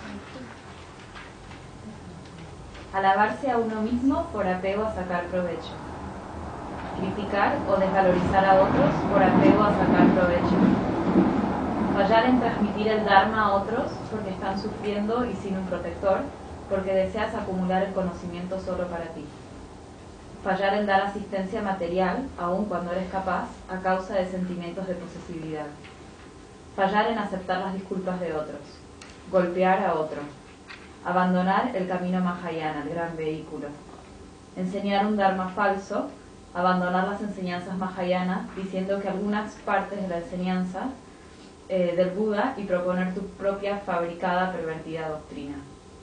Speaker 4: Alabarse a uno mismo por apego a sacar provecho. Criticar o desvalorizar a otros por apego a sacar provecho. Fallar en transmitir el Dharma a otros porque están sufriendo y sin un protector, porque deseas acumular el conocimiento solo para ti. Fallar en dar asistencia material, aun cuando eres capaz, a causa de sentimientos de posesividad. Fallar en aceptar las disculpas de otros. Golpear a otro. Abandonar el camino Mahayana, el gran vehículo. Enseñar un Dharma falso. Abandonar las enseñanzas Mahayana, diciendo que algunas partes de la enseñanza del Buda y proponer tu propia fabricada, pervertida doctrina.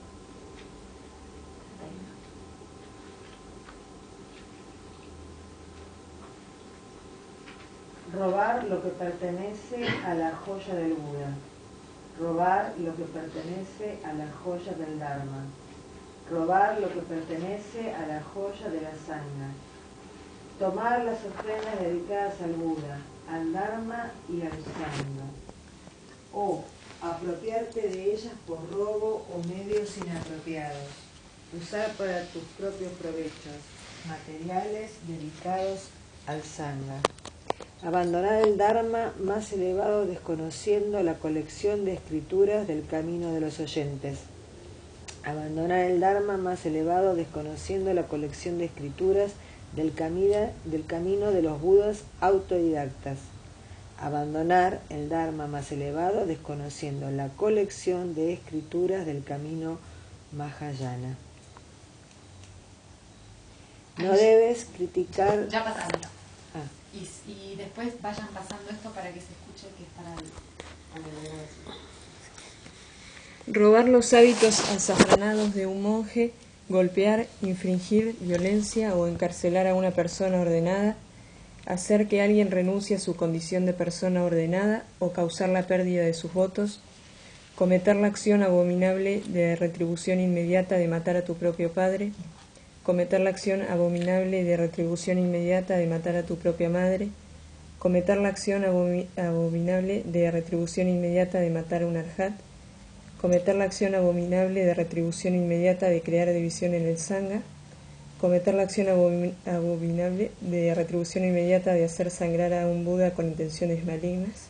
Speaker 5: Robar lo que pertenece a la joya del Buda. Robar lo que pertenece a la joya del Dharma. Robar lo que pertenece a la joya de la Sangha. Tomar las ofrendas dedicadas al Buda, al Dharma y al Sangha. O apropiarte de ellas por robo o medios inapropiados. Usar para tus propios provechos materiales dedicados al Sangha. Abandonar el Dharma más elevado desconociendo la colección de escrituras del camino de los oyentes. Abandonar el Dharma más elevado desconociendo la colección de escrituras del camino de los Budas autodidactas. Abandonar el Dharma más elevado desconociendo la colección de escrituras del camino Mahayana. No debes criticar...
Speaker 6: Ya pasaron. Y después vayan pasando esto para que se escuche que es para el...
Speaker 7: Robar los hábitos azafranados de un monje, golpear, infringir violencia o encarcelar a una persona ordenada, hacer que alguien renuncie a su condición de persona ordenada o causar la pérdida de sus votos, cometer la acción abominable de retribución inmediata de matar a tu propio padre, cometer la acción abominable de retribución inmediata de matar a tu propia madre, cometer la acción abominable de retribución inmediata de matar a un arhat, cometer la acción abominable de retribución inmediata de crear división en el Sangha, cometer la acción abominable de retribución inmediata de hacer sangrar a un Buda con intenciones malignas.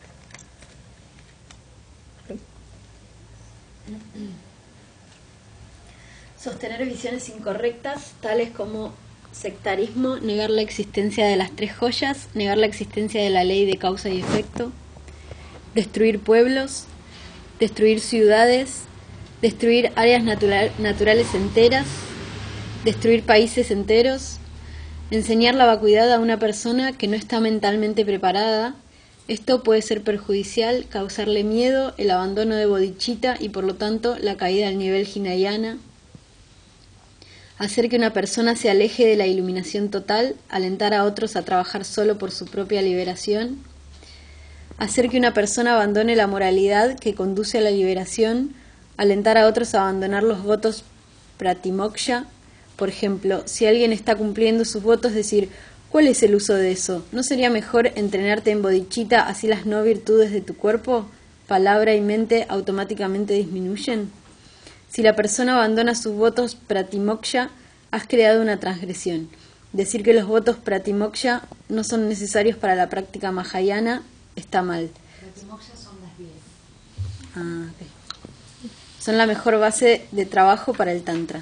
Speaker 8: Sostener visiones incorrectas, tales como sectarismo, negar la existencia de las tres joyas, negar la existencia de la ley de causa y efecto, destruir pueblos, destruir ciudades, destruir áreas naturales enteras, destruir países enteros, enseñar la vacuidad a una persona que no está mentalmente preparada. Esto puede ser perjudicial, causarle miedo, el abandono de bodhicitta y por lo tanto la caída al nivel hinayana. Hacer que una persona se aleje de la iluminación total, alentar a otros a trabajar solo por su propia liberación. Hacer que una persona abandone la moralidad que conduce a la liberación, alentar a otros a abandonar los votos pratimoksha. Por ejemplo, si alguien está cumpliendo sus votos, decir, ¿cuál es el uso de eso? ¿No sería mejor entrenarte en bodhicitta, así las no virtudes de tu cuerpo, palabra y mente automáticamente disminuyen? Si la persona abandona sus votos pratimoksha, has creado una transgresión. Decir que los votos pratimoksha no son necesarios para la práctica mahayana está mal.
Speaker 6: Pratimoksha son las 10.
Speaker 8: Okay. Son la mejor base de trabajo para el tantra.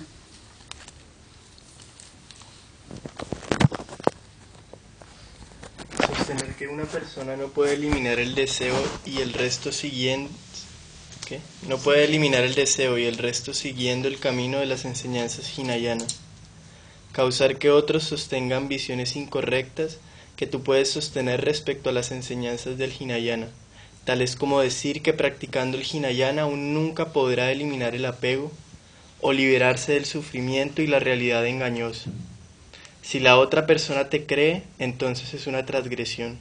Speaker 9: Sostener que una persona no puede eliminar el deseo y el resto siguiendo no puede eliminar el deseo y el resto siguiendo el camino de las enseñanzas hinayana. Causar que otros sostengan visiones incorrectas que tú puedes sostener respecto a las enseñanzas del hinayana, tales como decir que practicando el hinayana uno nunca podrá eliminar el apego o liberarse del sufrimiento y la realidad engañosa. Si la otra persona te cree, entonces es una transgresión.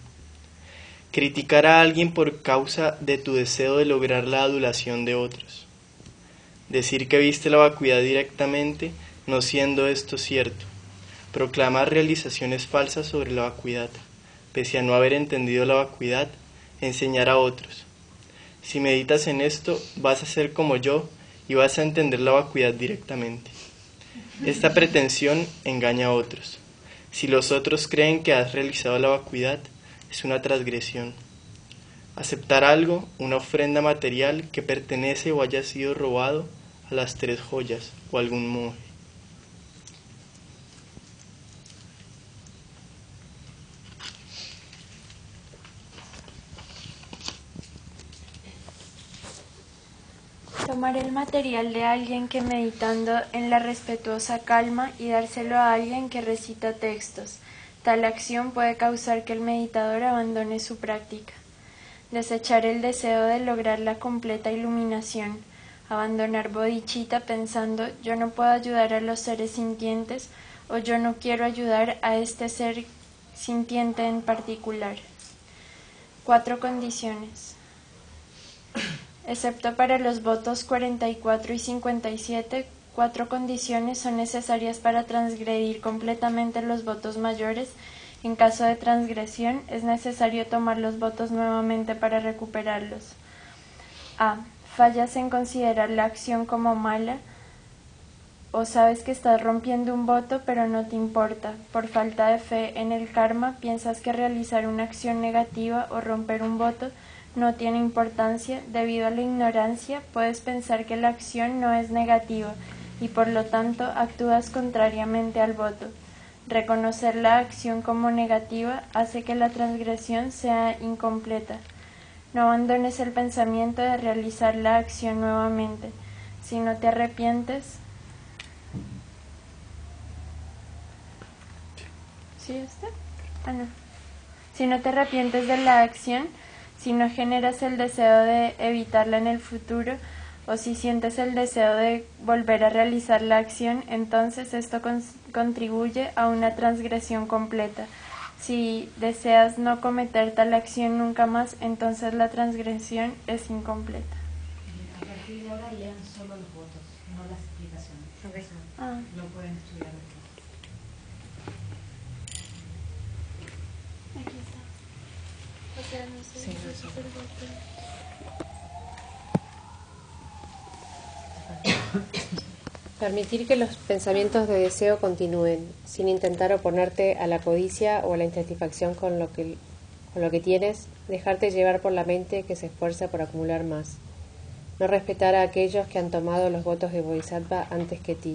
Speaker 9: Criticar a alguien por causa de tu deseo de lograr la adulación de otros. decir que viste la vacuidad directamente, no siendo esto cierto, proclamar realizaciones falsas sobre la vacuidad, pese a no haber entendido la vacuidad, enseñar a otros. Si meditas en esto, vas a ser como yo y vas a entender la vacuidad directamente. Esta pretensión engaña a otros. Si los otros creen que has realizado la vacuidad, es una transgresión. Aceptar algo, una ofrenda material que pertenece o haya sido robado a las 3 joyas o a algún monje.
Speaker 10: Tomar el material de alguien que meditando en la respetuosa calma y dárselo a alguien que recita textos. Tal acción puede causar que el meditador abandone su práctica. Desechar el deseo de lograr la completa iluminación. Abandonar bodhicitta pensando yo no puedo ayudar a los seres sintientes o yo no quiero ayudar a este ser sintiente en particular. 4 condiciones. Excepto para los votos 44 y 57, 4 condiciones son necesarias para transgredir completamente los votos mayores. En caso de transgresión, es necesario tomar los votos nuevamente para recuperarlos. A. Fallas en considerar la acción como mala, o sabes que estás rompiendo un voto pero no te importa. Por falta de fe en el karma, piensas que realizar una acción negativa o romper un voto no tiene importancia. Debido a la ignorancia, puedes pensar que la acción no es negativa y por lo tanto actúas contrariamente al voto. Reconocer la acción como negativa hace que la transgresión sea incompleta. No abandones el pensamiento de realizar la acción nuevamente. Si no te arrepientes, ¿sí está? No. Si no te arrepientes de la acción, si no generas el deseo de evitarla en el futuro, o si sientes el deseo de volver a realizar la acción, entonces esto contribuye a una transgresión completa. Si deseas no cometer tal acción nunca más, entonces la transgresión es incompleta.
Speaker 11: A partir de ahora lean solo los votos, no las explicaciones.
Speaker 10: Okay.
Speaker 11: Lo pueden estudiar después.
Speaker 10: Aquí está. O sea, no sé,
Speaker 7: sí, no sé.
Speaker 12: Permitir que los pensamientos de deseo continúen, sin intentar oponerte a la codicia o a la insatisfacción con lo que tienes, dejarte llevar por la mente que se esfuerza por acumular más. No respetar a aquellos que han tomado los votos de Bodhisattva antes que ti.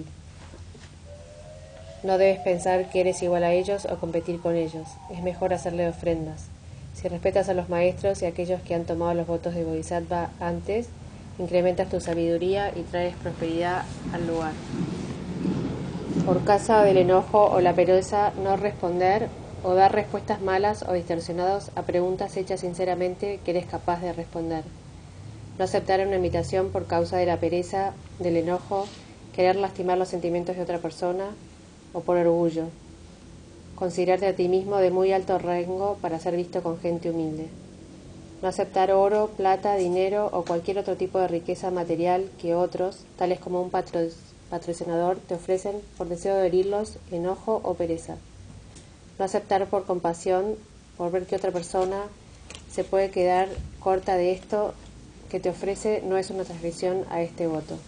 Speaker 12: No debes pensar que eres igual a ellos o competir con ellos. Es mejor hacerle ofrendas. Si respetas a los maestros y a aquellos que han tomado los votos de Bodhisattva antes, incrementas tu sabiduría y traes prosperidad al lugar. Por causa del enojo o la pereza, no responder o dar respuestas malas o distorsionadas a preguntas hechas sinceramente que eres capaz de responder. No aceptar una invitación por causa de la pereza, del enojo, querer lastimar los sentimientos de otra persona o por orgullo. Considerarte a ti mismo de muy alto rango para ser visto con gente humilde. No aceptar oro, plata, dinero o cualquier otro tipo de riqueza material que otros, tales como un patrocinador, te ofrecen por deseo de herirlos, enojo o pereza. No aceptar por compasión, por ver que otra persona se puede quedar corta de esto que te ofrece, no es una transgresión a este voto.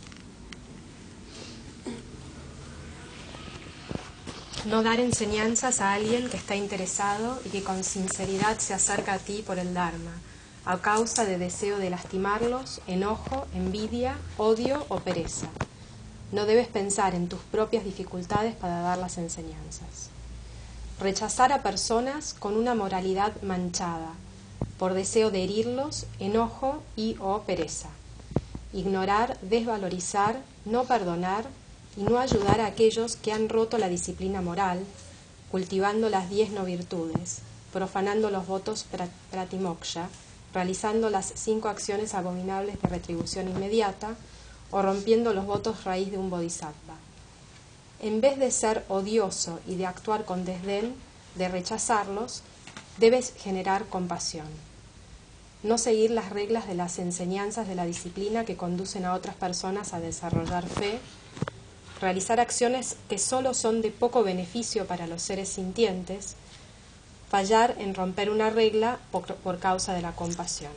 Speaker 13: No dar enseñanzas a alguien que está interesado y que con sinceridad se acerca a ti por el Dharma, a causa de deseo de lastimarlos, enojo, envidia, odio o pereza. No debes pensar en tus propias dificultades para dar las enseñanzas. Rechazar a personas con una moralidad manchada, por deseo de herirlos, enojo y o pereza. Ignorar, desvalorizar, no perdonar y no ayudar a aquellos que han roto la disciplina moral, cultivando las 10 no virtudes, profanando los votos pratimoksha, realizando las 5 acciones abominables de retribución inmediata o rompiendo los votos raíz de un bodhisattva. En vez de ser odioso y de actuar con desdén, de rechazarlos, debes generar compasión. no seguir las reglas de las enseñanzas de la disciplina que conducen a otras personas a desarrollar fe, realizar acciones que solo son de poco beneficio para los seres sintientes, fallar en romper una regla por causa de la compasión.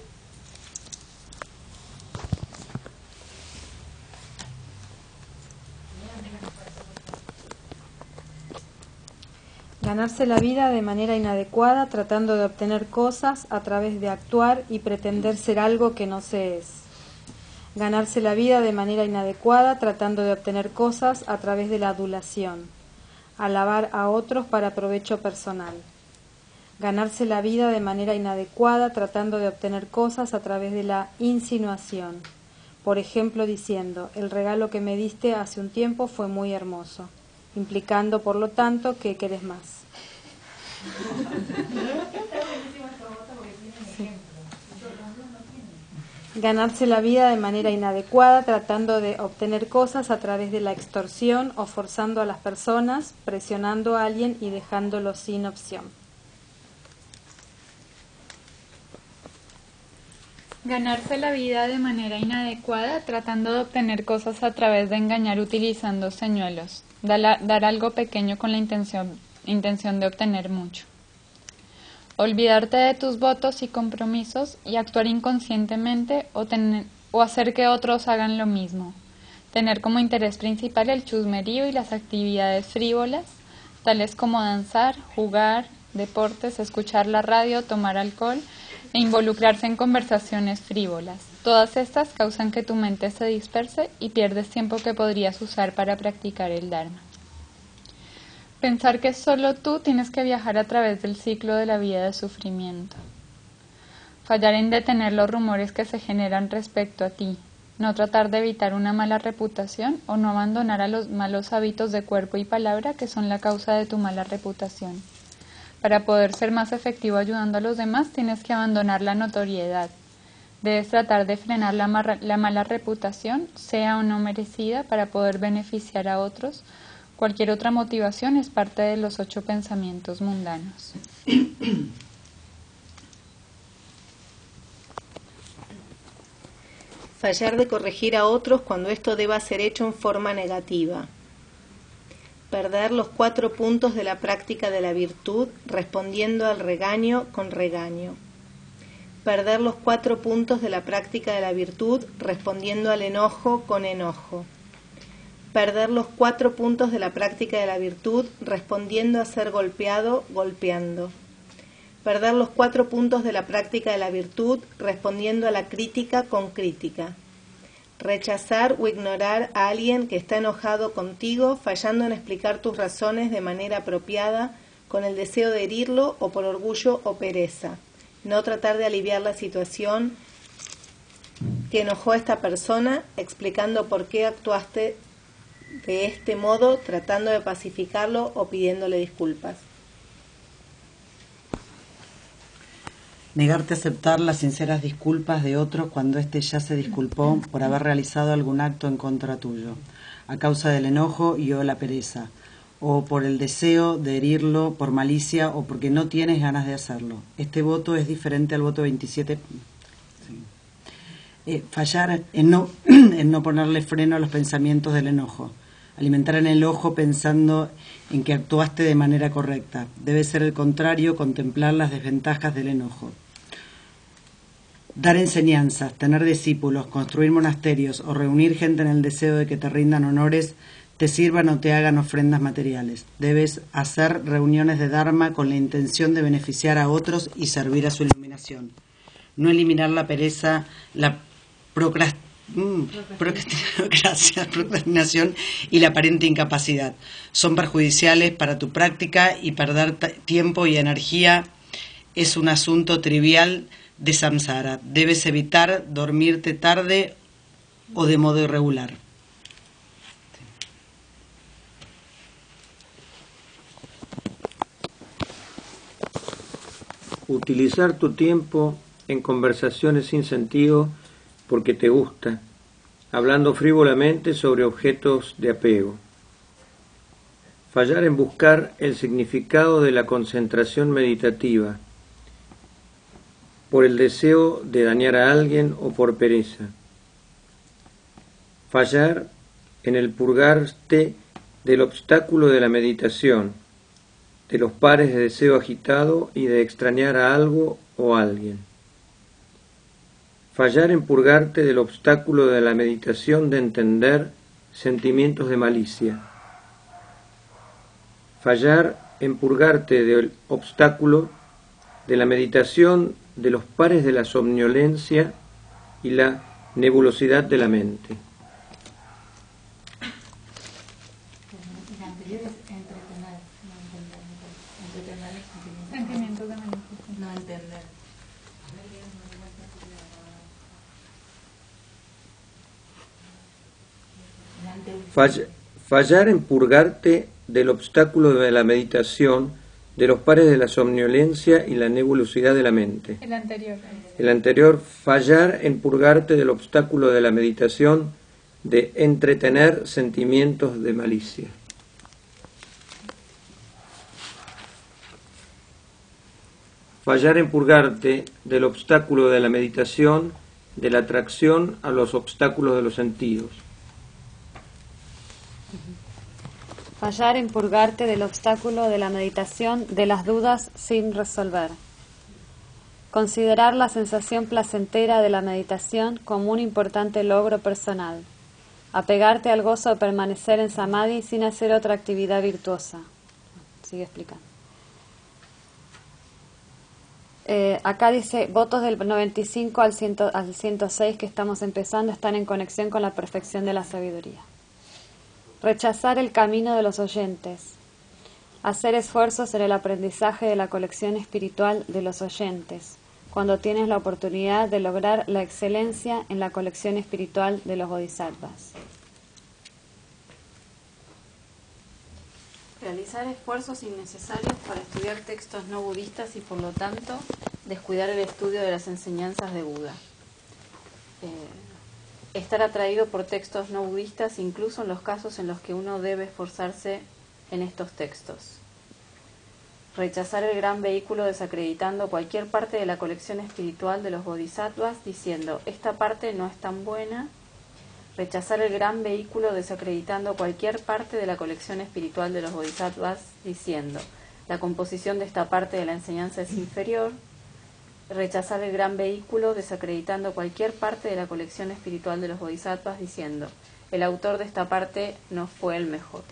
Speaker 14: Ganarse la vida de manera inadecuada tratando de obtener cosas a través de actuar y pretender ser algo que no se es. Ganarse la vida de manera inadecuada tratando de obtener cosas a través de la adulación. Alabar a otros para provecho personal. Ganarse la vida de manera inadecuada tratando de obtener cosas a través de la insinuación. Por ejemplo, diciendo, el regalo que me diste hace un tiempo fue muy hermoso, implicando, por lo tanto, que querés más. Sí. Ganarse la vida de manera inadecuada tratando de obtener cosas a través de la extorsión o forzando a las personas, presionando a alguien y dejándolo sin opción.
Speaker 15: Ganarse la vida de manera inadecuada tratando de obtener cosas a través de engañar utilizando señuelos. Dar algo pequeño con la intención de obtener mucho. Olvidarte de tus votos y compromisos y actuar inconscientemente o hacer que otros hagan lo mismo. Tener como interés principal el chusmerío y las actividades frívolas, tales como danzar, jugar, deportes, escuchar la radio, tomar alcohol e involucrarse en conversaciones frívolas. Todas estas causan que tu mente se disperse y pierdes tiempo que podrías usar para practicar el Dharma. Pensar que solo tú tienes que viajar a través del ciclo de la vida de sufrimiento. Fallar en detener los rumores que se generan respecto a ti. No tratar de evitar una mala reputación o no abandonar a los malos hábitos de cuerpo y palabra que son la causa de tu mala reputación. Para poder ser más efectivo ayudando a los demás, tienes que abandonar la notoriedad. Debes tratar de frenar la mala reputación, sea o no merecida, para poder beneficiar a otros. Cualquier otra motivación es parte de los 8 pensamientos mundanos.
Speaker 16: Fallar de corregir a otros cuando esto deba ser hecho en forma negativa. Perder los 4 puntos de la práctica de la virtud respondiendo al regaño con regaño. Perder los 4 puntos de la práctica de la virtud respondiendo al enojo con enojo. Perder los 4 puntos de la práctica de la virtud respondiendo a ser golpeado, golpeando. Perder los 4 puntos de la práctica de la virtud respondiendo a la crítica con crítica. Rechazar o ignorar a alguien que está enojado contigo, fallando en explicar tus razones de manera apropiada, con el deseo de herirlo o por orgullo o pereza. No tratar de aliviar la situación que enojó a esta persona, explicando por qué actuaste de este modo, tratando de pacificarlo o pidiéndole disculpas.
Speaker 17: Negarte a aceptar las sinceras disculpas de otro cuando éste ya se disculpó por haber realizado algún acto en contra tuyo, a causa del enojo y o la pereza, o por el deseo de herirlo por malicia o porque no tienes ganas de hacerlo. Este voto es diferente al voto 27. Fallar en no ponerle freno a los pensamientos del enojo. Alimentar en el ojo pensando en que actuaste de manera correcta. Debe ser el contrario, contemplar las desventajas del enojo. Dar enseñanzas, tener discípulos, construir monasterios o reunir gente en el deseo de que te rindan honores, te sirvan o te hagan ofrendas materiales. Debes hacer reuniones de Dharma con la intención de beneficiar a otros y servir a su iluminación. No eliminar la pereza, la procrastinación y la aparente incapacidad. Son perjudiciales para tu práctica y perder tiempo y energía es un asunto trivial de samsara. Debes evitar dormirte tarde o de modo irregular.
Speaker 18: Utilizar tu tiempo en conversaciones sin sentido porque te gusta, hablando frívolamente sobre objetos de apego. Fallar en buscar el significado de la concentración meditativa. por el deseo de dañar a alguien o por pereza. Fallar en el purgarte del obstáculo de la meditación, de los pares de deseo agitado y de extrañar a algo o a alguien. Fallar en purgarte del obstáculo de la meditación de entender sentimientos de malicia. Fallar en purgarte del obstáculo de la meditación de los pares de la somnolencia y la nebulosidad de la mente.
Speaker 6: El anterior es entretener, no entender. Entretener es
Speaker 15: Sentimientos de malicia.
Speaker 6: no entender.
Speaker 18: Fallar en purgarte del obstáculo de la meditación, de los pares de la somnolencia y la nebulosidad de la mente.
Speaker 15: El anterior.
Speaker 18: El anterior, fallar en purgarte del obstáculo de la meditación, de entretener sentimientos de malicia. Fallar en purgarte del obstáculo de la meditación, de la atracción a los obstáculos de los sentidos.
Speaker 8: Fallar en purgarte del obstáculo de la meditación de las dudas sin resolver. Considerar la sensación placentera de la meditación como un importante logro personal. Apegarte al gozo de permanecer en samadhi sin hacer otra actividad virtuosa. Sigue explicando. Acá dice, votos del 95 al 106 que estamos empezando están en conexión con la perfección de la sabiduría. Rechazar el camino de los oyentes. Hacer esfuerzos en el aprendizaje de la colección espiritual de los oyentes, cuando tienes la oportunidad de lograr la excelencia en la colección espiritual de los bodhisattvas. Realizar esfuerzos innecesarios para estudiar textos no budistas y, por lo tanto, descuidar el estudio de las enseñanzas de Buda. Estar atraído por textos no budistas incluso en los casos en los que uno debe esforzarse en estos textos. Rechazar el gran vehículo desacreditando cualquier parte de la colección espiritual de los bodhisattvas diciendo, esta parte no es tan buena. Rechazar el gran vehículo desacreditando cualquier parte de la colección espiritual de los bodhisattvas diciendo, la composición de esta parte de la enseñanza es inferior. Rechazar el gran vehículo desacreditando cualquier parte de la colección espiritual de los bodhisattvas diciendo, el autor de esta parte no fue el mejor.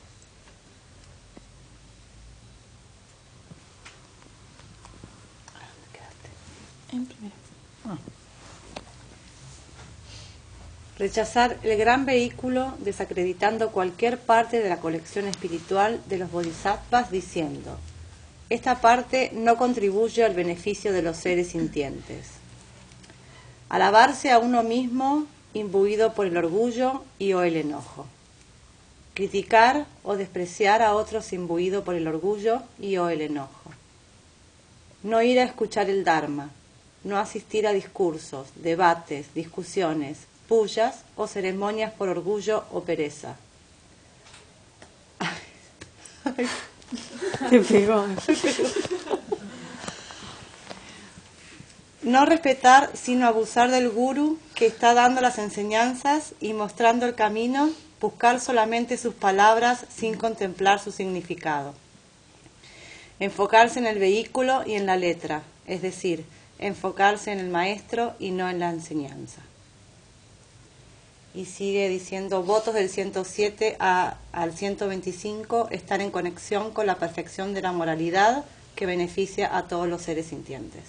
Speaker 14: En primero.
Speaker 19: Rechazar el gran vehículo desacreditando cualquier parte de la colección espiritual de los bodhisattvas diciendo, esta parte no contribuye al beneficio de los seres sintientes. Alabarse a uno mismo imbuido por el orgullo y o el enojo. Criticar o despreciar a otros imbuido por el orgullo y o el enojo. No ir a escuchar el Dharma. No asistir a discursos, debates, discusiones, pullas o ceremonias por orgullo o pereza.
Speaker 14: Te pegó.
Speaker 19: No respetar sino abusar del gurú que está dando las enseñanzas y mostrando el camino, buscar solamente sus palabras sin contemplar su significado. Enfocarse en el vehículo y en la letra, es decir, enfocarse en el maestro y no en la enseñanza. Y sigue diciendo, votos del 107 al 125 están en conexión con la perfección de la moralidad que beneficia a todos los seres sintientes.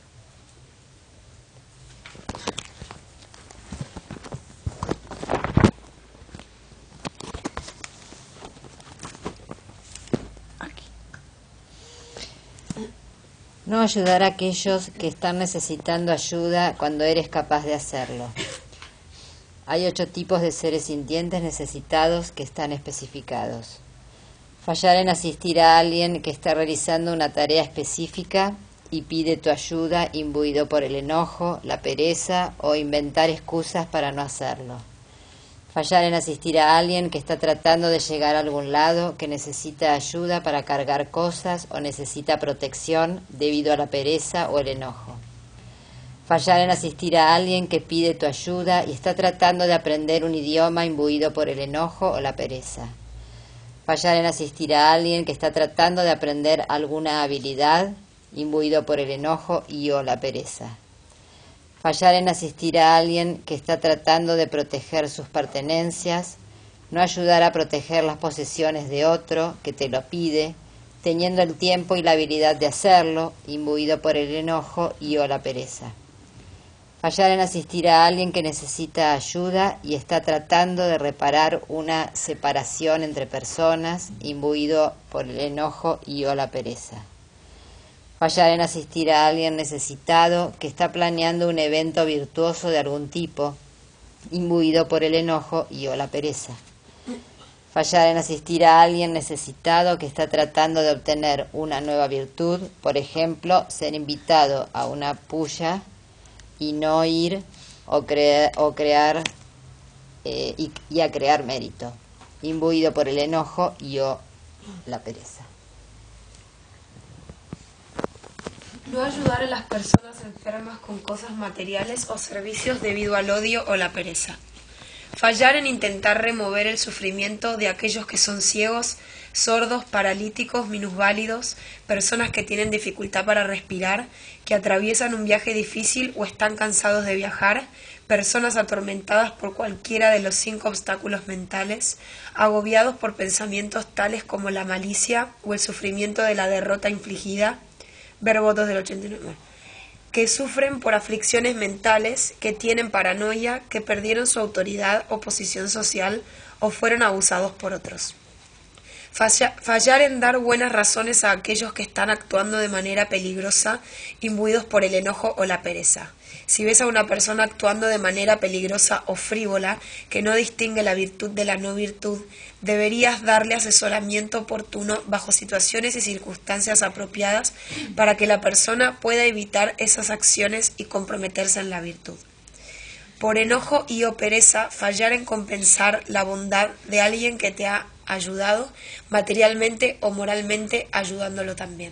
Speaker 20: No ayudar a aquellos que están necesitando ayuda cuando eres capaz de hacerlo. Hay 8 tipos de seres sintientes necesitados que están especificados. Fallar en asistir a alguien que está realizando una tarea específica y pide tu ayuda imbuido por el enojo, la pereza o inventar excusas para no hacerlo. Fallar en asistir a alguien que está tratando de llegar a algún lado, que necesita ayuda para cargar cosas o necesita protección debido a la pereza o el enojo. Fallar en asistir a alguien que pide tu ayuda y está tratando de aprender un idioma imbuido por el enojo o la pereza. Fallar en asistir a alguien que está tratando de aprender alguna habilidad imbuido por el enojo y o la pereza. Fallar en asistir a alguien que está tratando de proteger sus pertenencias, no ayudar a proteger las posesiones de otro que te lo pide, teniendo el tiempo y la habilidad de hacerlo, imbuido por el enojo y o la pereza. Fallar en asistir a alguien que necesita ayuda y está tratando de reparar una separación entre personas, imbuido por el enojo y o la pereza. Fallar en asistir a alguien necesitado que está planeando un evento virtuoso de algún tipo, imbuido por el enojo y o la pereza. Fallar en asistir a alguien necesitado que está tratando de obtener una nueva virtud, por ejemplo, ser invitado a una puya y no ir o crear mérito, imbuido por el enojo y o la pereza.
Speaker 13: No ayudar a las personas enfermas con cosas materiales o servicios debido al odio o la pereza. Fallar en intentar remover el sufrimiento de aquellos que son ciegos, sordos, paralíticos, minusválidos, personas que tienen dificultad para respirar, que atraviesan un viaje difícil o están cansados de viajar, personas atormentadas por cualquiera de los 5 obstáculos mentales, agobiados por pensamientos tales como la malicia o el sufrimiento de la derrota infligida, verbo 2 del 89, que sufren por aflicciones mentales, que tienen paranoia, que perdieron su autoridad o posición social o fueron abusados por otros. Fallar en dar buenas razones a aquellos que están actuando de manera peligrosa, imbuidos por el enojo o la pereza. Si ves a una persona actuando de manera peligrosa o frívola, que no distingue la virtud de la no virtud, deberías darle asesoramiento oportuno bajo situaciones y circunstancias apropiadas para que la persona pueda evitar esas acciones y comprometerse en la virtud. Por enojo y o pereza, fallar en compensar la bondad de alguien que te ha ayudado, materialmente o moralmente ayudándolo también.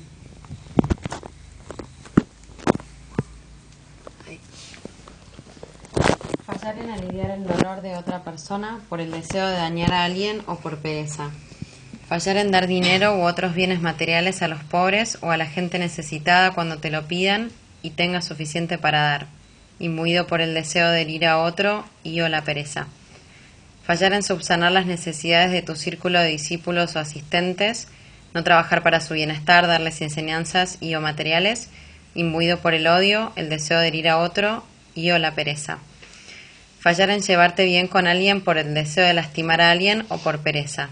Speaker 21: Fallar en aliviar el dolor de otra persona por el deseo de dañar a alguien o por pereza. Fallar en dar dinero u otros bienes materiales a los pobres o a la gente necesitada cuando te lo pidan y tengas suficiente para dar, imbuido por el deseo de herir a otro y o la pereza. Fallar en subsanar las necesidades de tu círculo de discípulos o asistentes, no trabajar para su bienestar, darles enseñanzas y o materiales, imbuido por el odio, el deseo de herir a otro y o la pereza. Fallar en llevarte bien con alguien por el deseo de lastimar a alguien o por pereza.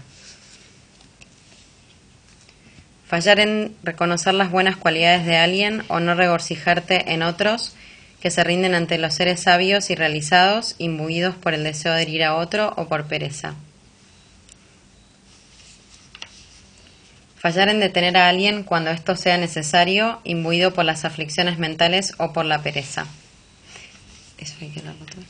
Speaker 21: Fallar en reconocer las buenas cualidades de alguien o no regocijarte en otros que se rinden ante los seres sabios y realizados, imbuidos por el deseo de herir a otro o por pereza. Fallar en detener a alguien cuando esto sea necesario, imbuido por las aflicciones mentales o por la pereza. Eso hay que hablarlo todo.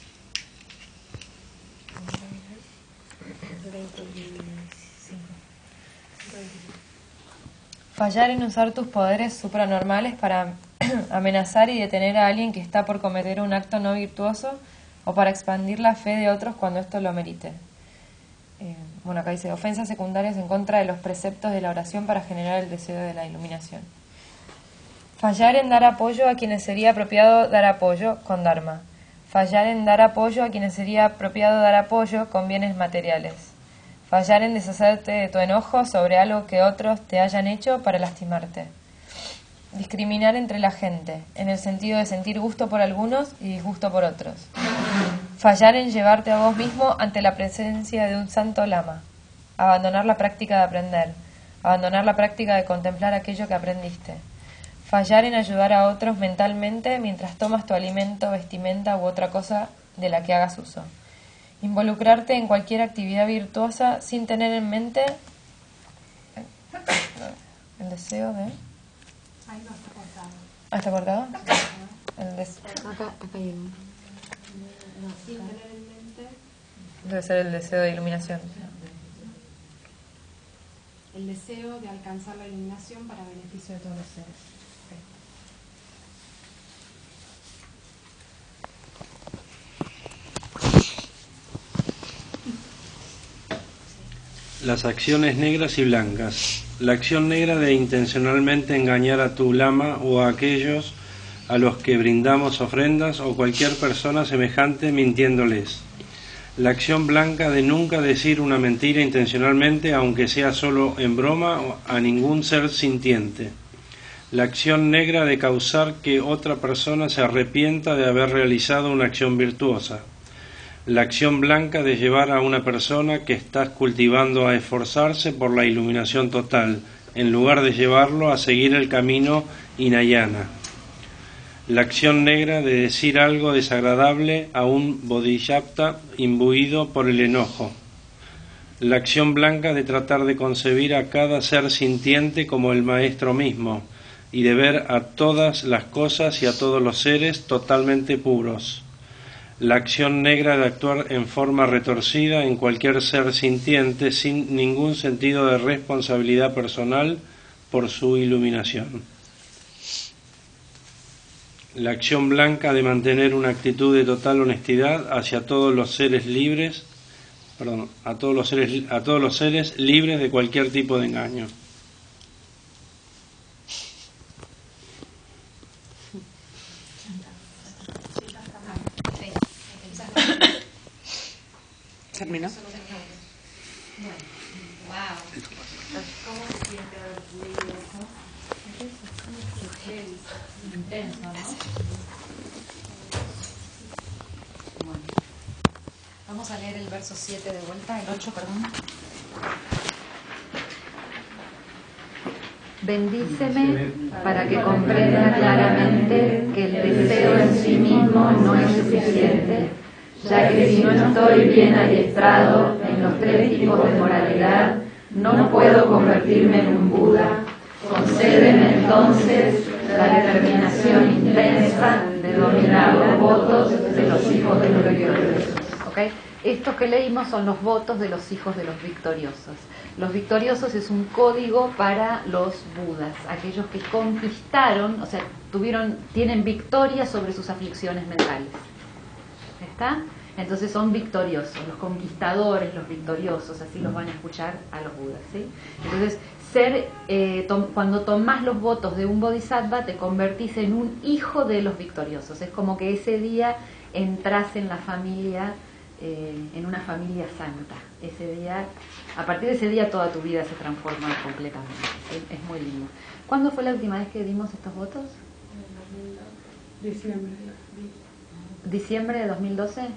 Speaker 22: Fallar en usar tus poderes supranormales para amenazar y detener a alguien que está por cometer un acto no virtuoso o para expandir la fe de otros cuando esto lo merite. Acá dice, ofensas secundarias en contra de los preceptos de la oración para generar el deseo de la iluminación. Fallar en dar apoyo a quienes sería apropiado dar apoyo con dharma. Fallar en dar apoyo a quienes sería apropiado dar apoyo con bienes materiales. Fallar en deshacerte de tu enojo sobre algo que otros te hayan hecho para lastimarte. Discriminar entre la gente, en el sentido de sentir gusto por algunos y disgusto por otros. Fallar en llevarte a vos mismo ante la presencia de un santo lama. Abandonar la práctica de aprender. Abandonar la práctica de contemplar aquello que aprendiste. Fallar en ayudar a otros mentalmente mientras tomas tu alimento, vestimenta u otra cosa de la que hagas uso. Involucrarte en cualquier actividad virtuosa sin tener en mente el deseo de...
Speaker 13: Ahí no está cortado.
Speaker 22: ¿Ah, está cortado?
Speaker 21: Acá hay uno.
Speaker 13: Sin tener en mente
Speaker 22: Debe ser el deseo de iluminación.
Speaker 13: el deseo de alcanzar la iluminación para beneficio de todos los seres.
Speaker 2: las acciones negras y blancas. La acción negra de intencionalmente engañar a tu lama o a aquellos a los que brindamos ofrendas o cualquier persona semejante mintiéndoles. La acción blanca de nunca decir una mentira intencionalmente, aunque sea solo en broma, a ningún ser sintiente. La acción negra de causar que otra persona se arrepienta de haber realizado una acción virtuosa. La acción blanca de llevar a una persona que estás cultivando a esforzarse por la iluminación total, en lugar de llevarlo a seguir el camino hinayana. La acción negra de decir algo desagradable a un bodhisattva imbuido por el enojo. La acción blanca de tratar de concebir a cada ser sintiente como el maestro mismo y de ver a todas las cosas y a todos los seres totalmente puros. La acción negra de actuar en forma retorcida en cualquier ser sintiente sin ningún sentido de responsabilidad personal por su iluminación. La acción blanca de mantener una actitud de total honestidad hacia todos los seres libres, a todos los seres libres de cualquier tipo de engaño.
Speaker 3: ¿Terminó?
Speaker 1: Intenso, ¿no? Bueno. Vamos a leer el verso 7 de vuelta, el 8, perdón. Bendíceme para que comprenda claramente que el deseo en sí mismo no es suficiente, ya que si no estoy bien adiestrado en los 3 tipos de moralidad, no puedo convertirme en un Buda. Concédeme entonces la determinación intensa de dominar los votos de los hijos de los victoriosos. ¿Okay? Estos que leímos son los votos de los hijos de los victoriosos. Los victoriosos es un código para los Budas, aquellos que conquistaron, o sea, tienen victoria sobre sus aflicciones mentales. ¿Está? Entonces son victoriosos, los conquistadores, los victoriosos, así los van a escuchar a los Budas, ¿sí? Entonces, cuando tomás los votos de un bodhisattva, te convertís en un hijo de los victoriosos. Es como que ese día entras en la familia, en una familia santa. Ese día, a partir de ese día, toda tu vida se transforma completamente, ¿sí? Es muy lindo. ¿Cuándo fue la última vez que dimos estos votos?
Speaker 3: Diciembre.
Speaker 1: ¿Diciembre de 2012? No.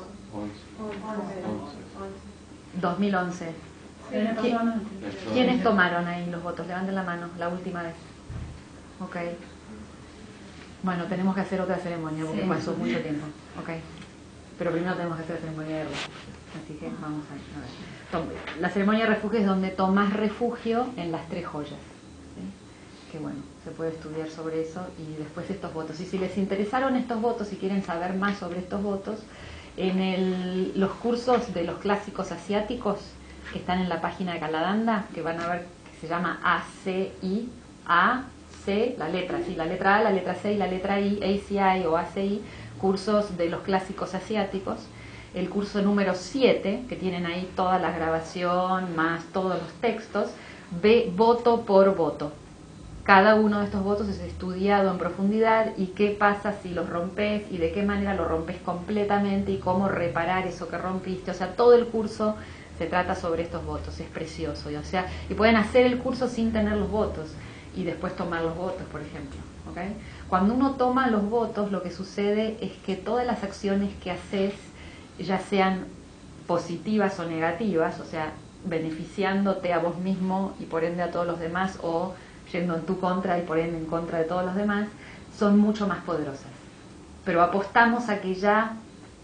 Speaker 1: 2011. ¿Quiénes tomaron ahí los votos? Levanten la mano, la última vez. Ok. Bueno, tenemos que hacer otra ceremonia porque pasó mucho tiempo. Ok. Pero primero tenemos que hacer la ceremonia de refugio. Así que vamos a ver. La ceremonia de refugio es donde tomas refugio en las 3 joyas. ¿Sí? Que bueno, se puede estudiar sobre eso y después estos votos. Y si les interesaron estos votos y quieren saber más sobre estos votos, en los cursos de los clásicos asiáticos que están en la página de Kaladanda, que van a ver que se llama ACI, AC, la letra, sí, la letra A, la letra C y la letra I, ACI o ACI, cursos de los clásicos asiáticos. El curso número 7, que tienen ahí toda la grabación más todos los textos, ve voto por voto. Cada uno de estos votos es estudiado en profundidad y qué pasa si los rompes y de qué manera lo rompes completamente y cómo reparar eso que rompiste. O sea, todo el curso se trata sobre estos votos, es precioso. Y pueden hacer el curso sin tener los votos y después tomar los votos, por ejemplo. ¿Okay? Cuando uno toma los votos, lo que sucede es que todas las acciones que haces, ya sean positivas o negativas, o sea, beneficiándote a vos mismo y por ende a todos los demás, o yendo en tu contra y por ende en contra de todos los demás, son mucho más poderosas. Pero apostamos a que ya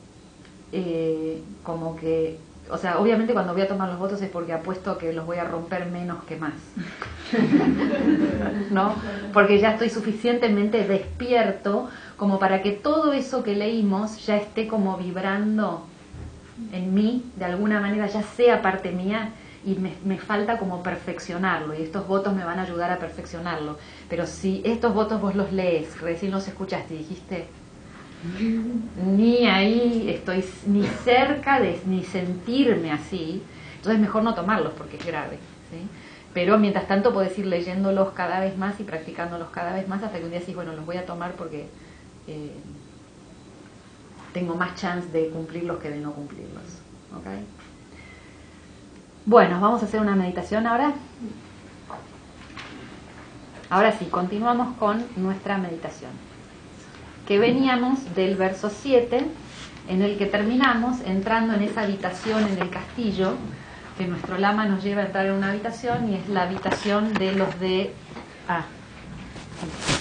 Speaker 1: como que, o sea, obviamente cuando voy a tomar los votos es porque apuesto que los voy a romper menos que más. ¿No? Porque ya estoy suficientemente despierto como para que todo eso que leímos ya esté como vibrando en mí, de alguna manera ya sea parte mía, y me falta como perfeccionarlo, y estos votos me van a ayudar a perfeccionarlo. Pero si estos votos vos los lees, recién los escuchaste y dijiste, ni ahí estoy ni cerca de ni sentirme así, Entonces es mejor no tomarlos porque es grave, ¿sí? Pero mientras tanto podés ir leyéndolos cada vez más y practicándolos cada vez más hasta que un día decís, bueno, los voy a tomar porque tengo más chance de cumplirlos que de no cumplirlos. ¿Okay? Bueno, vamos a hacer una meditación ahora. Ahora sí, continuamos con nuestra meditación. Que veníamos del verso 7, en el que terminamos entrando en esa habitación en el castillo, que nuestro lama nos lleva a entrar en una habitación y es la habitación de los de...